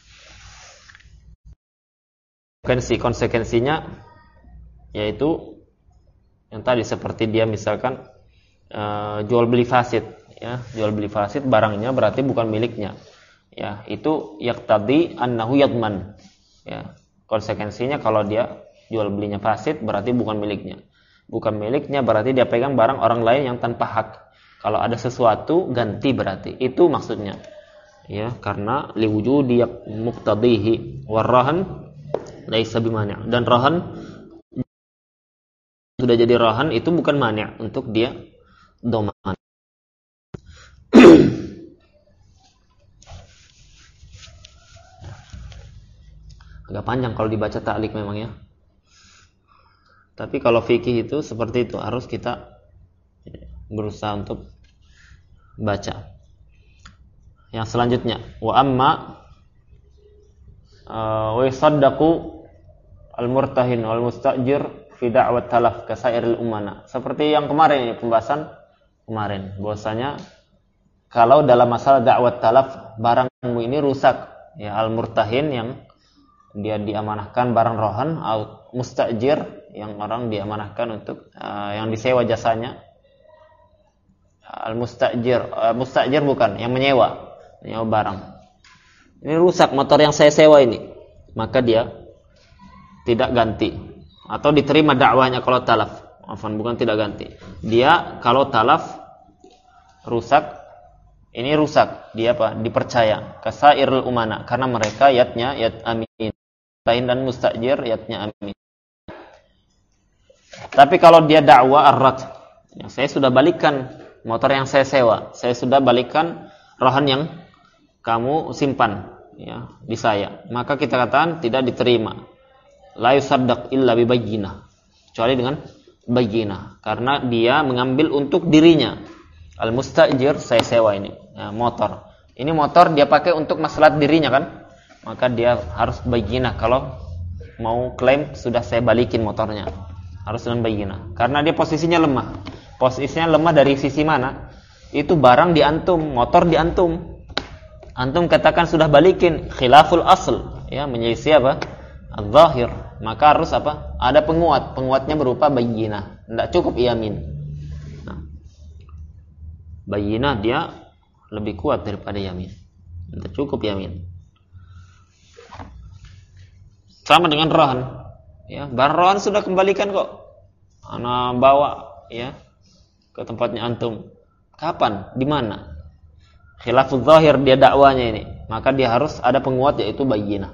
konsekuensi konsekuensinya yaitu yang tadi seperti dia misalkan uh, jual beli fasid, ya, jual beli fasid barangnya berarti bukan miliknya, ya, itu yaqtadi annahu yadman, ya, konsekuensinya kalau dia jual belinya fasid berarti bukan miliknya, bukan miliknya berarti dia pegang barang orang lain yang tanpa hak. Kalau ada sesuatu ganti berarti itu maksudnya, ya, karena liwujudi muqtadihi warrahan laisa bimani', dan rahan sudah jadi rahan itu bukan mani' untuk dia doman. Agak panjang kalau dibaca ta'liq memang ya. Tapi kalau fikih itu seperti itu, harus kita berusaha untuk baca. Yang selanjutnya, wa amma uh, wa yasaddaqu al-murtahin wal mustajir fi da'wat talaf kasairil umana. Seperti yang kemarin ini, pembahasan kemarin, bahwasanya kalau dalam masalah da'wat talaf barangmu ini rusak, ya, al-murtahin yang dia diamanahkan barang rohan, al mustajir yang orang diamanahkan untuk uh, yang disewa jasanya, al mustajir uh, mustajir bukan yang menyewa, menyewa barang. Ini rusak motor yang saya sewa ini, maka dia tidak ganti atau diterima dakwahnya kalau talaf. afan bukan tidak ganti. Dia kalau talaf rusak, ini rusak, dia apa? Dipercaya kasairul umana, karena mereka yatnya yat amin. Lain dan mustajir yatnya amin. Tapi kalau dia dakwa ar-rad, ya, saya sudah balikan motor yang saya sewa, saya sudah balikan rohan yang kamu simpan ya di saya, maka kita katakan tidak diterima. La yusaddaq illa bi bayyinah, kecuali dengan bayyinah, karena dia mengambil untuk dirinya. Al-mustajir, saya sewa ini ya, motor. Ini motor dia pakai untuk maslahat dirinya kan? Maka dia harus bayyinah kalau mau klaim sudah saya balikin motornya. Harus dengan bayyinah. Karena dia posisinya lemah. Posisinya lemah dari sisi mana? Itu barang di antum, motor di antum. Antum katakan sudah balikin, khilaful asl, ya, menyelisih apa? Al-zahir. Maka harus apa? Ada penguat. Penguatnya berupa bayyinah. Tidak cukup yamin. Nah, bayyinah dia lebih kuat daripada yamin. Tidak cukup yamin. Sama dengan rohan. Ya, barang rohan sudah kembalikan kok. Ana bawa ya ke tempatnya antum. Kapan? Di mana? Khilaful zahir dia dakwanya ini. Maka dia harus ada penguat yaitu bayyinah.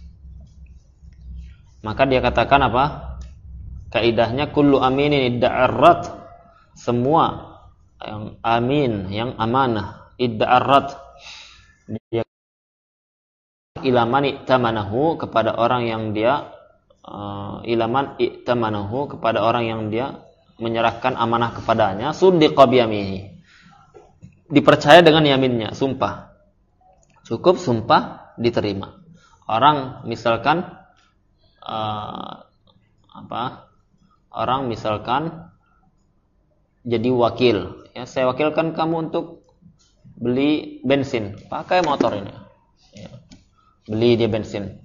Maka dia katakan apa? Kaidahnya kullu aminin idda'arrat. Semua yang amin, yang amanah, idda'arrat, dia ilaman i'tamanahu, kepada orang yang dia uh, ilaman i'tamanahu, kepada orang yang dia menyerahkan amanah kepadanya, suddiqa biyaminihi, dipercaya dengan yaminnya, sumpah. Cukup sumpah diterima. Orang misalkan uh, apa? Orang misalkan jadi wakil, ya, saya wakilkan kamu untuk beli bensin, pakai motor ini. Ya. Beli dia bensin.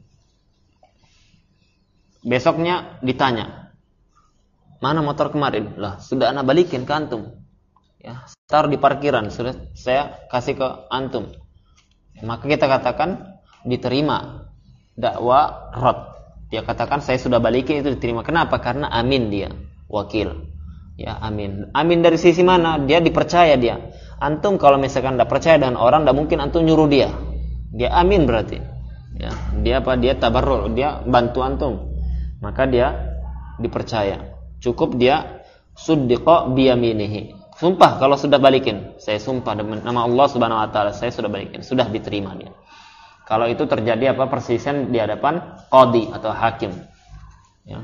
Besoknya ditanya, mana motor kemarin? Lah, sudah ana balikin ke antum. Ya, taruh di parkiran, sudah saya kasih ke antum. Ya, maka kita katakan diterima dakwa rad. Dia katakan saya sudah balikin, itu diterima. Kenapa? Karena amin dia, wakil. Ya, amin. Amin dari sisi mana? Dia dipercaya dia. Antum kalau misalkan tidak percaya dengan orang, tidak mungkin antum nyuruh dia. Dia amin berarti. Ya, dia apa? Dia tabarru, dia bantu antum. Maka dia dipercaya. Cukup dia suddiqa biyaminihi. Sumpah kalau sudah balikin. Saya sumpah dengan nama Allah Subhanahu wa taala, saya sudah balikin. Sudah diterima dia. Kalau itu terjadi apa? Persisian di hadapan qadhi atau hakim. Ya.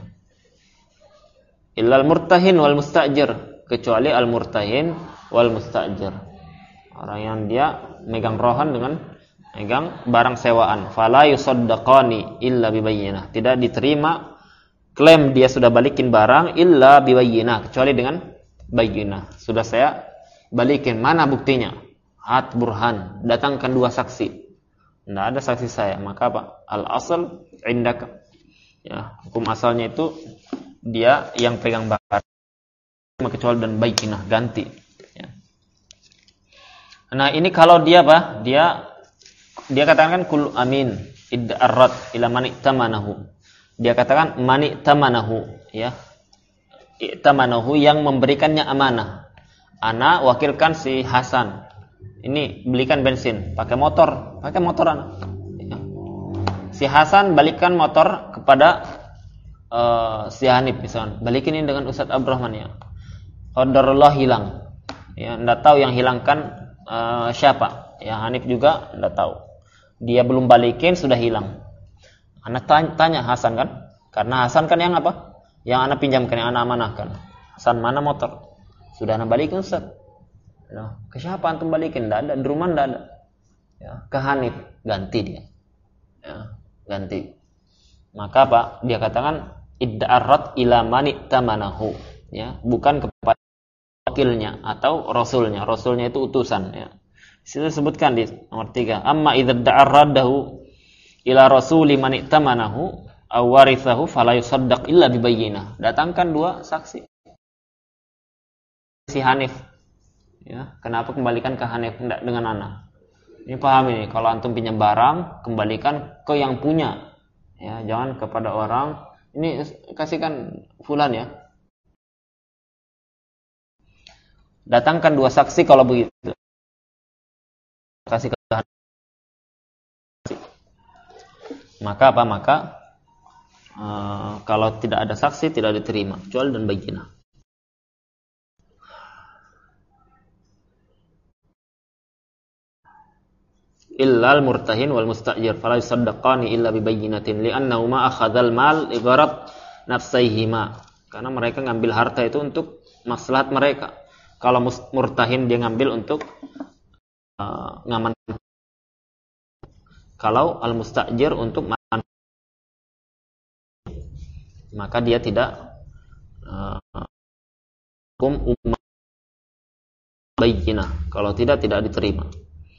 Illal murtahin wal mustajir, kecuali al murtahin wal mustajir. Orang yang dia megang rohan dengan megang barang sewaan, fala yusaddaqani illa bibayyinah, tidak diterima klaim dia sudah balikin barang illa bibayyinah, kecuali dengan bayyinah. Sudah saya balikin, mana buktinya? Hat burhan, datangkan dua saksi. Tidak ada saksi saya, maka apa? Al asal indaka. Ya, hukum asalnya itu dia yang pegang barang, kecuali dan bayyinah, ganti. Ya. Nah, ini kalau dia apa? Dia Dia katakan kul amin idda'arrat ila man i'tamanahu. Dia katakan man i'tamanahu, ya. I'tamanahu yang memberikannya amanah. Ana wakilkan si Hasan. Ini belikan bensin, pakai motor, pakai motor ana. Ya. Si Hasan balikan motor kepada uh, si Hanif misalnya. Balikin ini dengan Ustaz Abdurrahman ya. Qadarullah hilang. Ya, enggak tahu yang hilangkan uh, siapa. Ya, Hanif juga enggak tahu. Dia belum balikin sudah hilang. Anak tanya, tanya Hasan kan? Karena Hasan kan yang apa? Yang anak pinjamkan, yang anak amanahkan. Hasan, mana motor? Sudah anak balikin Ustaz. Ya, ke siapa antum balikin? Tidak ada, di rumah tidak ada. Ya, ke Hanif, ganti dia. Ya, ganti. Maka apa? Dia katakan idda'arrat ila man i'tamanahu. Ya, bukan kepada wakilnya atau rasulnya. Rasulnya itu utusan ya. Kita sebutkan di nomor tiga. Amma idza da'arradahu ila rasuli man i'tamanahu aw warithahu fala yusaddaq illa bibayyinah. Datangkan dua saksi. Si Hanif. Ya, kenapa kembalikan ke Hanif tidak dengan anak? Ini paham ini, kalau antum pinjam barang, kembalikan ke yang punya. Ya, jangan kepada orang. Ini kasihkan fulan ya. Datangkan dua saksi kalau begitu. Kasih keterangan. Maka apa? Maka uh, kalau tidak ada saksi tidak diterima, kecuali dan bayyinah. Illal murtahin wal musta'jir fala yusaddaqani illa bi bayyinatin li'annahu ma akhadzal mal igharat nafsaihima. Karena mereka ngambil harta itu untuk maslahat mereka. Kalau murtahin dia ngambil untuk uh, ngaman. Kalau al musta'jir untuk man, maka dia tidak hukum uh, umum bayyinah. Kalau tidak tidak diterima.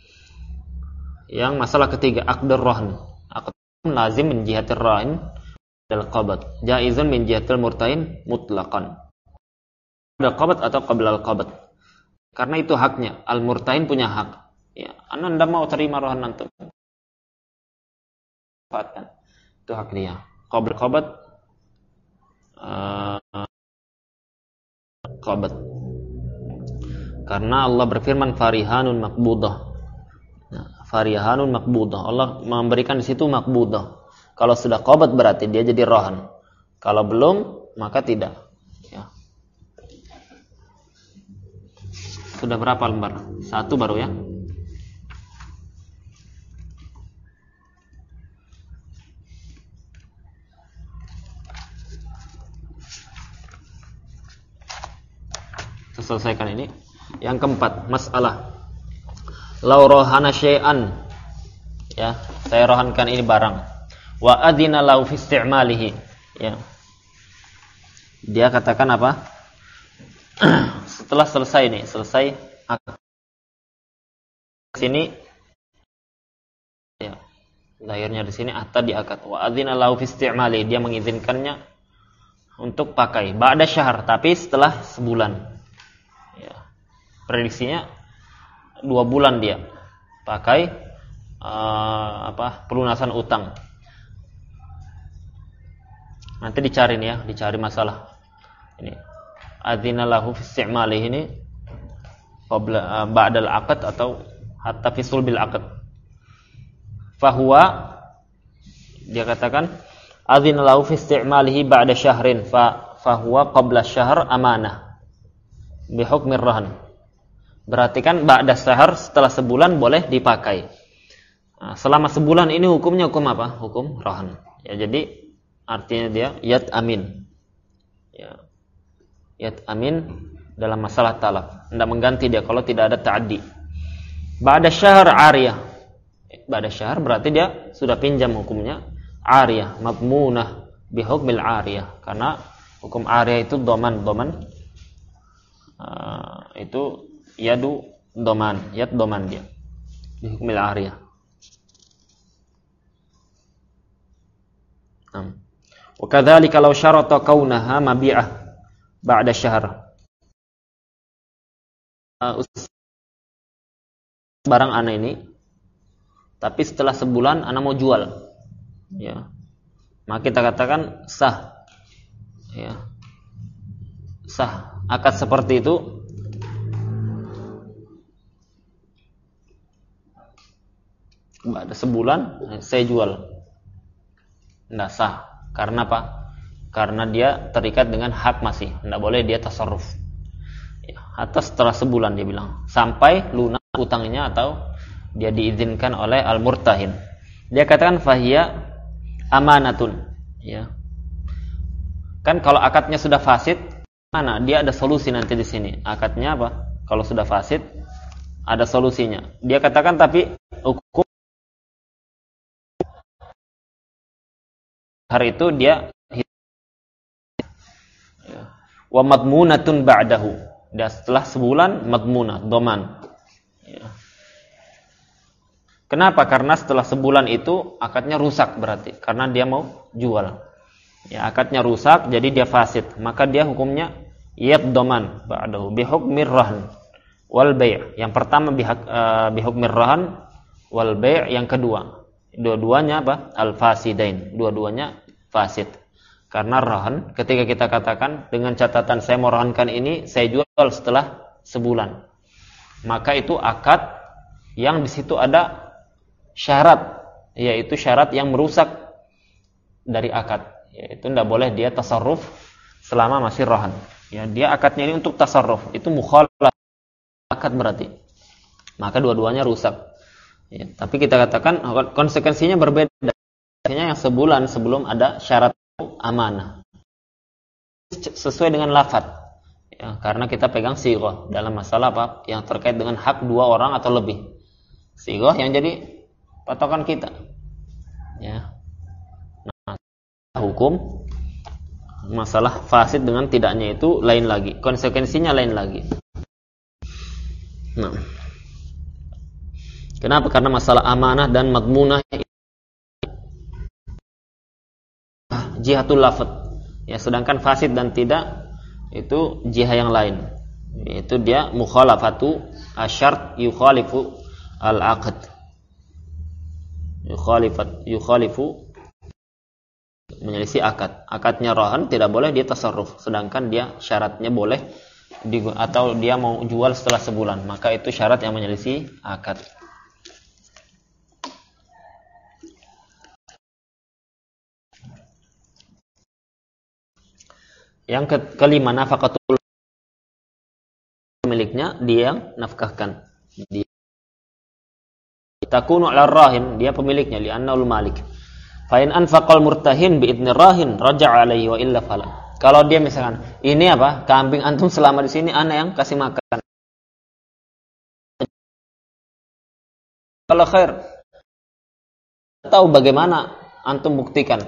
Yang masalah ketiga, aqdur rahn. Aqdur lazim min jihatir rahin dal qabd. Jaizun min jihatil murtahin mutlaqan. Ada qabd atau qabla al-qabd. Karena itu haknya. Al-murtahin punya hak. Ya, Anda tidak mau terima rahan antum. Fatkan. Itu hak dia. Qabla qabd uh, qabd. Karena Allah berfirman farihanun maqbudah. Farihanun maqbudah. Allah memberikan di situ maqbudah. Kalau sudah qabd berarti dia jadi rahan. Kalau belum maka tidak. Ya. Sudah berapa lembar? Satu baru ya. Selesaikan ini. Yang keempat, masalah lau rohana syai'an, ya, saya rohankan ini barang, wa adina lau fi isti'malihi, ya, dia katakan apa? Setelah selesai nih, selesai akad sini, ya, lahirnya di sini atau di akad, wa adina lau fi isti'malihi, dia mengizinkannya untuk pakai ba'da syahr, tapi setelah sebulan, ya, prediksinya dua bulan dia pakai uh, apa pelunasan utang. Nanti dicari nih ya, dicari masalah ini. Adzina lahu fi isti'malih ini qabla uh, ba'dal aqd atau hatta fi sulbil aqd. Fahuwa, dia katakan adzina lahu fi isti'malihi ba'da syahrin fa fahuwa qabla syahr amanah bi hukmir rahan. Berarti kan ba'da syahr, setelah sebulan boleh dipakai. Nah, selama sebulan ini hukumnya hukum apa? Hukum rahan. Ya, jadi artinya dia yad amin. Ya. Yad amin dalam masalah talak. Tidak mengganti dia kalau tidak ada ta'addi. Ba'da syahr ariyah. Ba'da syahr berarti dia sudah pinjam, hukumnya ariyah, madmunah bi hukmil ariyah. Karena hukum ariyah itu doman, doman uh, itu yadu doman, yad doman dia di hukmil ariyah. Wa kadzalika law syarata kaunaha mabi'ah ba'da syahr. Barang ana ini tapi setelah sebulan ana mau jual. Ya. Maka kita katakan sah. Ya. Sah. Akad seperti itu ada sebulan saya jual, tidak sah. Karena apa? Karena dia terikat dengan hak masih, tidak boleh dia tasarruf. Ya, atau setelah sebulan dia bilang sampai lunas utangnya atau dia diizinkan oleh al-murtahin. Dia katakan fahiya amanatun. Ya. Kan kalau akadnya sudah fasid, mana dia ada solusi nanti di sini. Akadnya apa? Kalau sudah fasid ada solusinya. Dia katakan tapi hukum hari itu dia wa madmunatun ba'dahu. Dan setelah sebulan madmunah, doman. Ya. Kenapa? Karena setelah sebulan itu akadnya rusak berarti. Karena dia mau jual. Ya, akadnya rusak jadi dia fasid. Maka dia hukumnya yad doman ba'dahu bihukmir rahn wal bai'. Yang pertama bihak, uh, bihukmir rahn wal bai', yang kedua dua-duanya apa? Al-fasidain. Dua-duanya fasid. Karena rahan, ketika kita katakan dengan catatan saya mau rahankan ini, saya jual setelah sebulan. Maka itu akad yang di situ ada syarat, yaitu syarat yang merusak dari akad, yaitu tidak boleh dia tasarruf selama masih rahan. Ya, dia akadnya ini untuk tasarruf, itu mukhalaf akad berarti. Maka dua-duanya rusak. Ya, tapi kita katakan konsekuensinya berbeda. Konsekuensinya yang sebulan sebelum ada syarat amanah. Sesuai dengan lafadz. Ya, karena kita pegang sighah dalam masalah apa? Yang terkait dengan hak dua orang atau lebih. Sighah yang jadi patokan kita. Ya. Nah, hukum masalah fasid dengan tidaknya itu lain lagi. Konsekuensinya lain lagi. Nah. Kenapa? Karena masalah amanah dan madmunah jihatul lafadz. Ya, sedangkan fasid dan tidak itu jihah yang lain. Itu dia mukhalafatu asyart yukhalifu al-aqd. Yukhalifat yukhalifu menyelisih akad. Akadnya rahan tidak boleh dia tasarruf, sedangkan dia syaratnya boleh atau dia mau jual setelah sebulan, maka itu syarat yang menyelisih akad. Yang ke kelima, nafaqatul miliknya dia yang nafkahkan. Dia takunu 'ala rahin, dia pemiliknya li'annahu malik. Fa in anfaqal murtahin bi idni rahin raja'a alaihi wa illa fala. Kalau dia misalkan, ini apa? Kambing antum selama di sini ana yang kasih makan. Kalau khair, tahu bagaimana antum buktikan?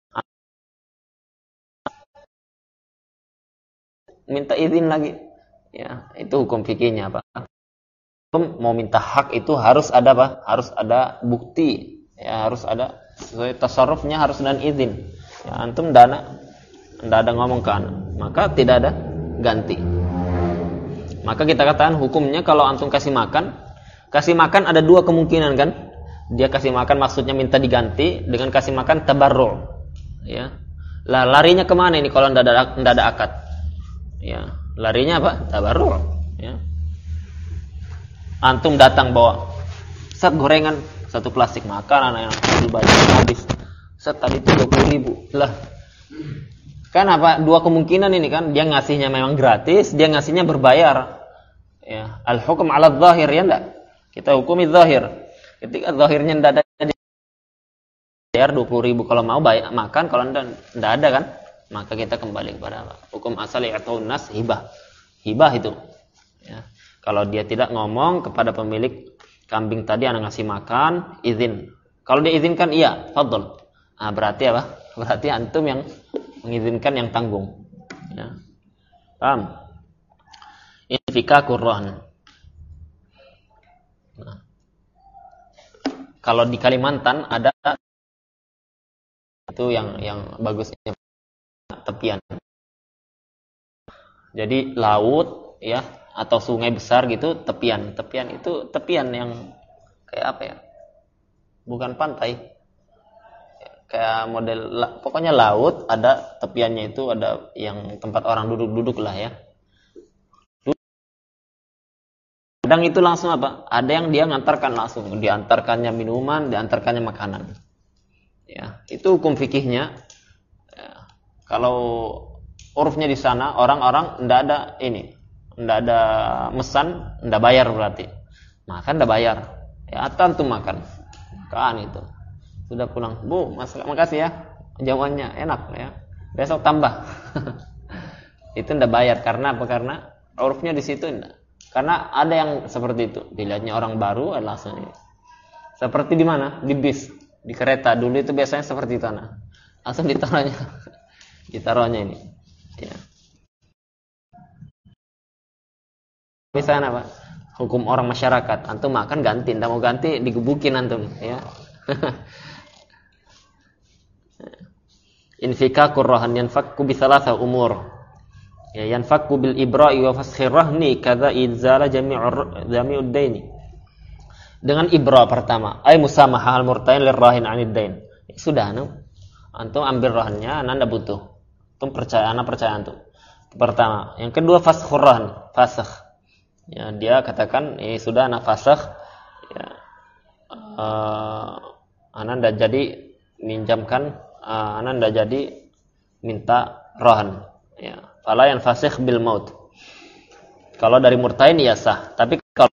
Minta izin lagi. Ya, itu hukum fikihnya, Pak. Hukum mau minta hak itu harus ada apa? Harus ada bukti. Ya, harus ada sesuai tasarrufnya harus dan izin. Ya, antum dana enggak ada ngomong ke anak, maka tidak ada ganti. Maka kita katakan hukumnya kalau antum kasih makan, kasih makan ada dua kemungkinan kan? Dia kasih makan maksudnya minta diganti dengan kasih makan tabarru'. Ya. Lah larinya kemana ini kalau enggak ada enggak ada akad? Ya, larinya apa? Tabarru'. Ya. Antum datang bawa set gorengan satu plastik, makan anak yang beli baju habis. Set tadi tiga puluh ribu. Lah. Kan apa? Dua kemungkinan ini kan, dia ngasihnya memang gratis, dia ngasihnya berbayar. Ya, al-hukm 'ala adh-dhahir ya enggak? Kita hukumi zahir. Ketika zahirnya enggak ada bayar dua puluh ribu kalau mau bayar makan, kalau enggak enggak ada kan? Maka kita kembali kepada apa? Hukum asal atau nas hibah. Hibah itu. Ya. Kalau dia tidak ngomong kepada pemilik kambing tadi anak ngasih makan, izin. Kalau dia izinkan iya, fadl. Ah berarti apa? Berarti antum yang mengizinkan yang tanggung. Ya. Paham? Infika Qur'an. Nah. Kalau di Kalimantan ada itu yang yang bagusnya tepian. Jadi laut ya atau sungai besar gitu tepian. Tepian itu tepian yang kayak apa ya? Bukan pantai. Kayak model pokoknya laut ada tepiannya itu ada yang tempat orang duduk-duduk lah ya. Kadang itu langsung apa? Ada yang dia ngantarkan langsung, diantarkannya minuman, diantarkannya makanan. Ya, itu hukum fikihnya. Kalau urufnya di sana orang-orang ndak ada ini, ndak ada mesan, ndak bayar berarti. Makan ndak bayar. Ya antum makan. Makan itu. Sudah pulang. Bu, mas, makasih ya. Jawabannya enak ya. Besok tambah. Itu ndak bayar karena apa? Karena urufnya di situ ndak. Karena ada yang seperti itu. Dilihatnya orang baru langsung ini. Seperti di mana? Di bis, di kereta. Dulu itu biasanya seperti itu nah. Langsung ditaruhnya. Ditaruhnya ini ya. Misalnya apa? Hukum orang masyarakat, antum makan ganti, tidak mau ganti digebukin antum ya. Infika qurrahan yanfakku bi thalatha umur. Ya yanfakku bil ibra'i wa fashi rahni kadza idzala jami'ur jami'ud daini. Dengan ibra pertama, ay musamaha al murtain lirrahin 'anid dain. Ya, sudah anu. Antum ambil rahannya, anda butuh. Antum percaya, anak percaya antum. Pertama, yang kedua faskhur rahan, fasakh. Ya, dia katakan ini sudah anak fasakh, ya, uh, anak ndak jadi minjamkan, uh, anak ndak jadi minta rohan. Ya, fala yang fasakh bil maut. Kalau dari murtain ya sah, tapi kalau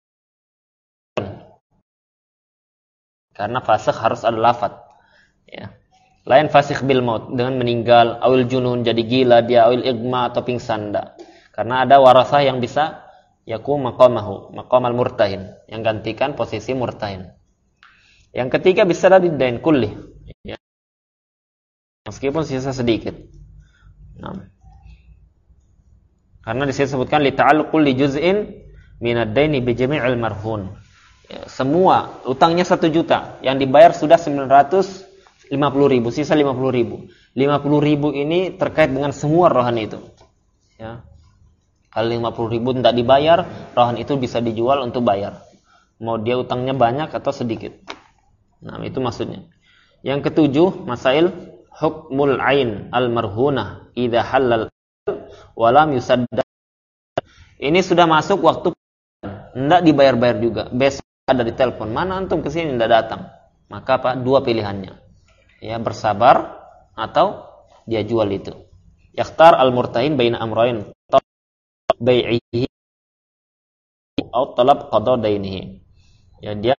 karena fasakh harus ada lafaz. Ya. Lain fasakh bil maut dengan meninggal, awil junun jadi gila dia, awil igma atau pingsan ndak. Karena ada warasah yang bisa yakum maqamahu, maqamal murtahin, yang gantikan posisi murtahin. Yang ketiga bisa dari dain kulli, ya. Meskipun sisa sedikit. Nah. Karena di sini disebutkan li ta'alluqul li juz'in min ad-daini bi jami'il marhun. Ya, semua utangnya satu juta, yang dibayar sudah sembilan ratus lima puluh ribu, sisa lima puluh ribu. lima puluh ribu ini terkait dengan semua rohan itu. Ya. Kalau lima puluh ribu tidak dibayar, rohan itu bisa dijual untuk bayar. Mau dia utangnya banyak atau sedikit. Nah, itu maksudnya. Yang ketujuh, masail hukmul ain al-marhunah idza halal wa lam yusaddad. Ini sudah masuk waktu tidak dibayar-bayar juga. Besok ada di telepon, mana antum ke sini tidak datang. Maka apa? Dua pilihannya. Ya, bersabar atau dia jual itu. Yakhtar al-murtahin baina amrayn. Bai'ihi atau talab qada dainihi. Ya, dia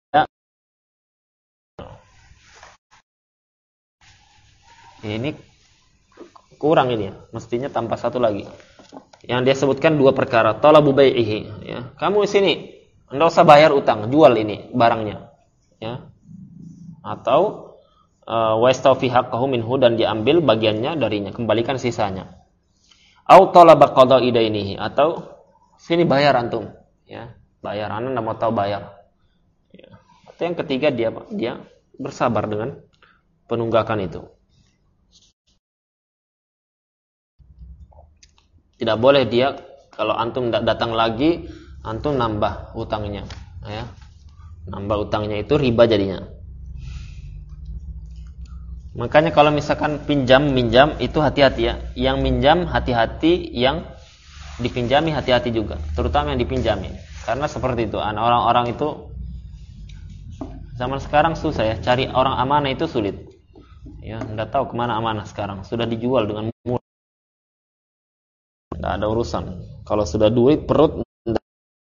ini kurang ini ya. Mestinya tambah satu lagi. Yang dia sebutkan dua perkara, talabu bai'ihi, ya. Kamu di sini enggak usah bayar utang, jual ini barangnya. Ya. Atau uh, wa yastawfi haqqahu minhu, dan diambil bagiannya darinya, kembalikan sisanya. Au talaba qada'i dainihi, atau sini bayar antum, ya, bayar, ana enggak mau tahu bayar. Ya. Atau yang ketiga dia dia bersabar dengan penunggakan itu. Tidak boleh dia kalau antum enggak datang lagi, antum nambah utangnya, ya. Nambah utangnya itu riba jadinya. Makanya kalau misalkan pinjam minjam itu hati-hati ya. Yang minjam hati-hati, yang dipinjami hati-hati juga, terutama yang dipinjami. Karena seperti itu, orang-orang itu zaman sekarang susah ya, cari orang amanah itu sulit. Ya, enggak tahu kemana amanah sekarang. Sudah dijual dengan murah. Enggak ada urusan. Kalau sudah duit perut enggak.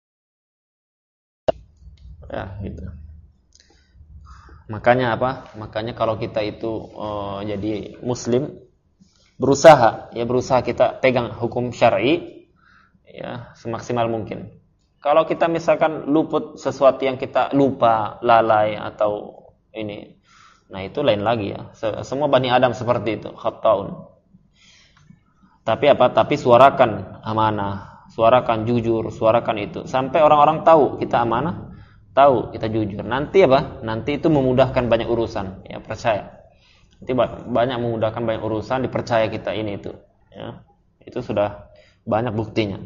Ya, gitu. Makanya apa? Makanya kalau kita itu uh, jadi muslim, berusaha ya berusaha kita pegang hukum syar'i ya semaksimal mungkin. Kalau kita misalkan luput sesuatu yang kita lupa, lalai atau ini, nah itu lain lagi ya. Semua Bani Adam seperti itu, khata'un. Tapi apa? Tapi suarakan amanah, suarakan jujur, suarakan itu sampai orang-orang tahu kita amanah, tahu kita jujur. Nanti apa? Nanti itu memudahkan banyak urusan, ya percaya. Nanti banyak memudahkan banyak urusan, dipercaya kita ini itu, ya. Itu sudah banyak buktinya.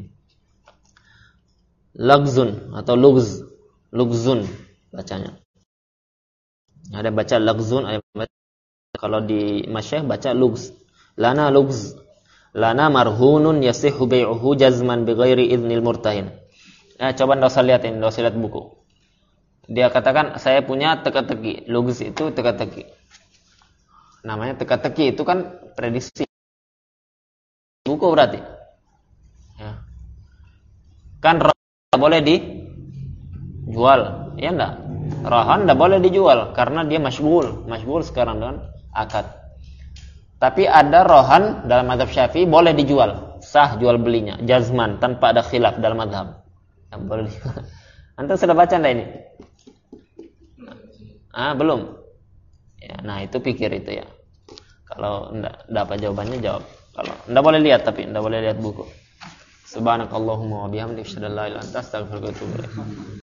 Lagzun atau lugz, lugzun bacanya. Ada baca lagzun, ada baca, kalau di masyayikh baca lugz. Lana lugz. Lana marhunun yasihu bai'uhu jazman bighairi idznil murtahin. Ya, coba Anda usah lihat ini, Anda usah lihat buku. Dia katakan saya punya teka-teki. Lugz itu teka-teki. Namanya teka-teki itu kan prediksi. Buku berarti. Ya. Kan rohan boleh dijual, ya enggak? Rohan enggak boleh dijual karena dia masyghul, masyghul sekarang dengan akad. Tapi ada rohan dalam mazhab Syafi'i boleh dijual, sah jual belinya, jazman tanpa ada khilaf dalam mazhab. Ya, boleh. Antum sudah baca enggak ini? Ah, belum. Ya, nah itu pikir itu ya. Kalau enggak dapat jawabannya jawab. Kalau enggak boleh lihat, tapi enggak boleh lihat buku. Subhanakallahumma wa bihamdika asyhadu an la ilaha illa anta astaghfiruka wa atubu ilaik.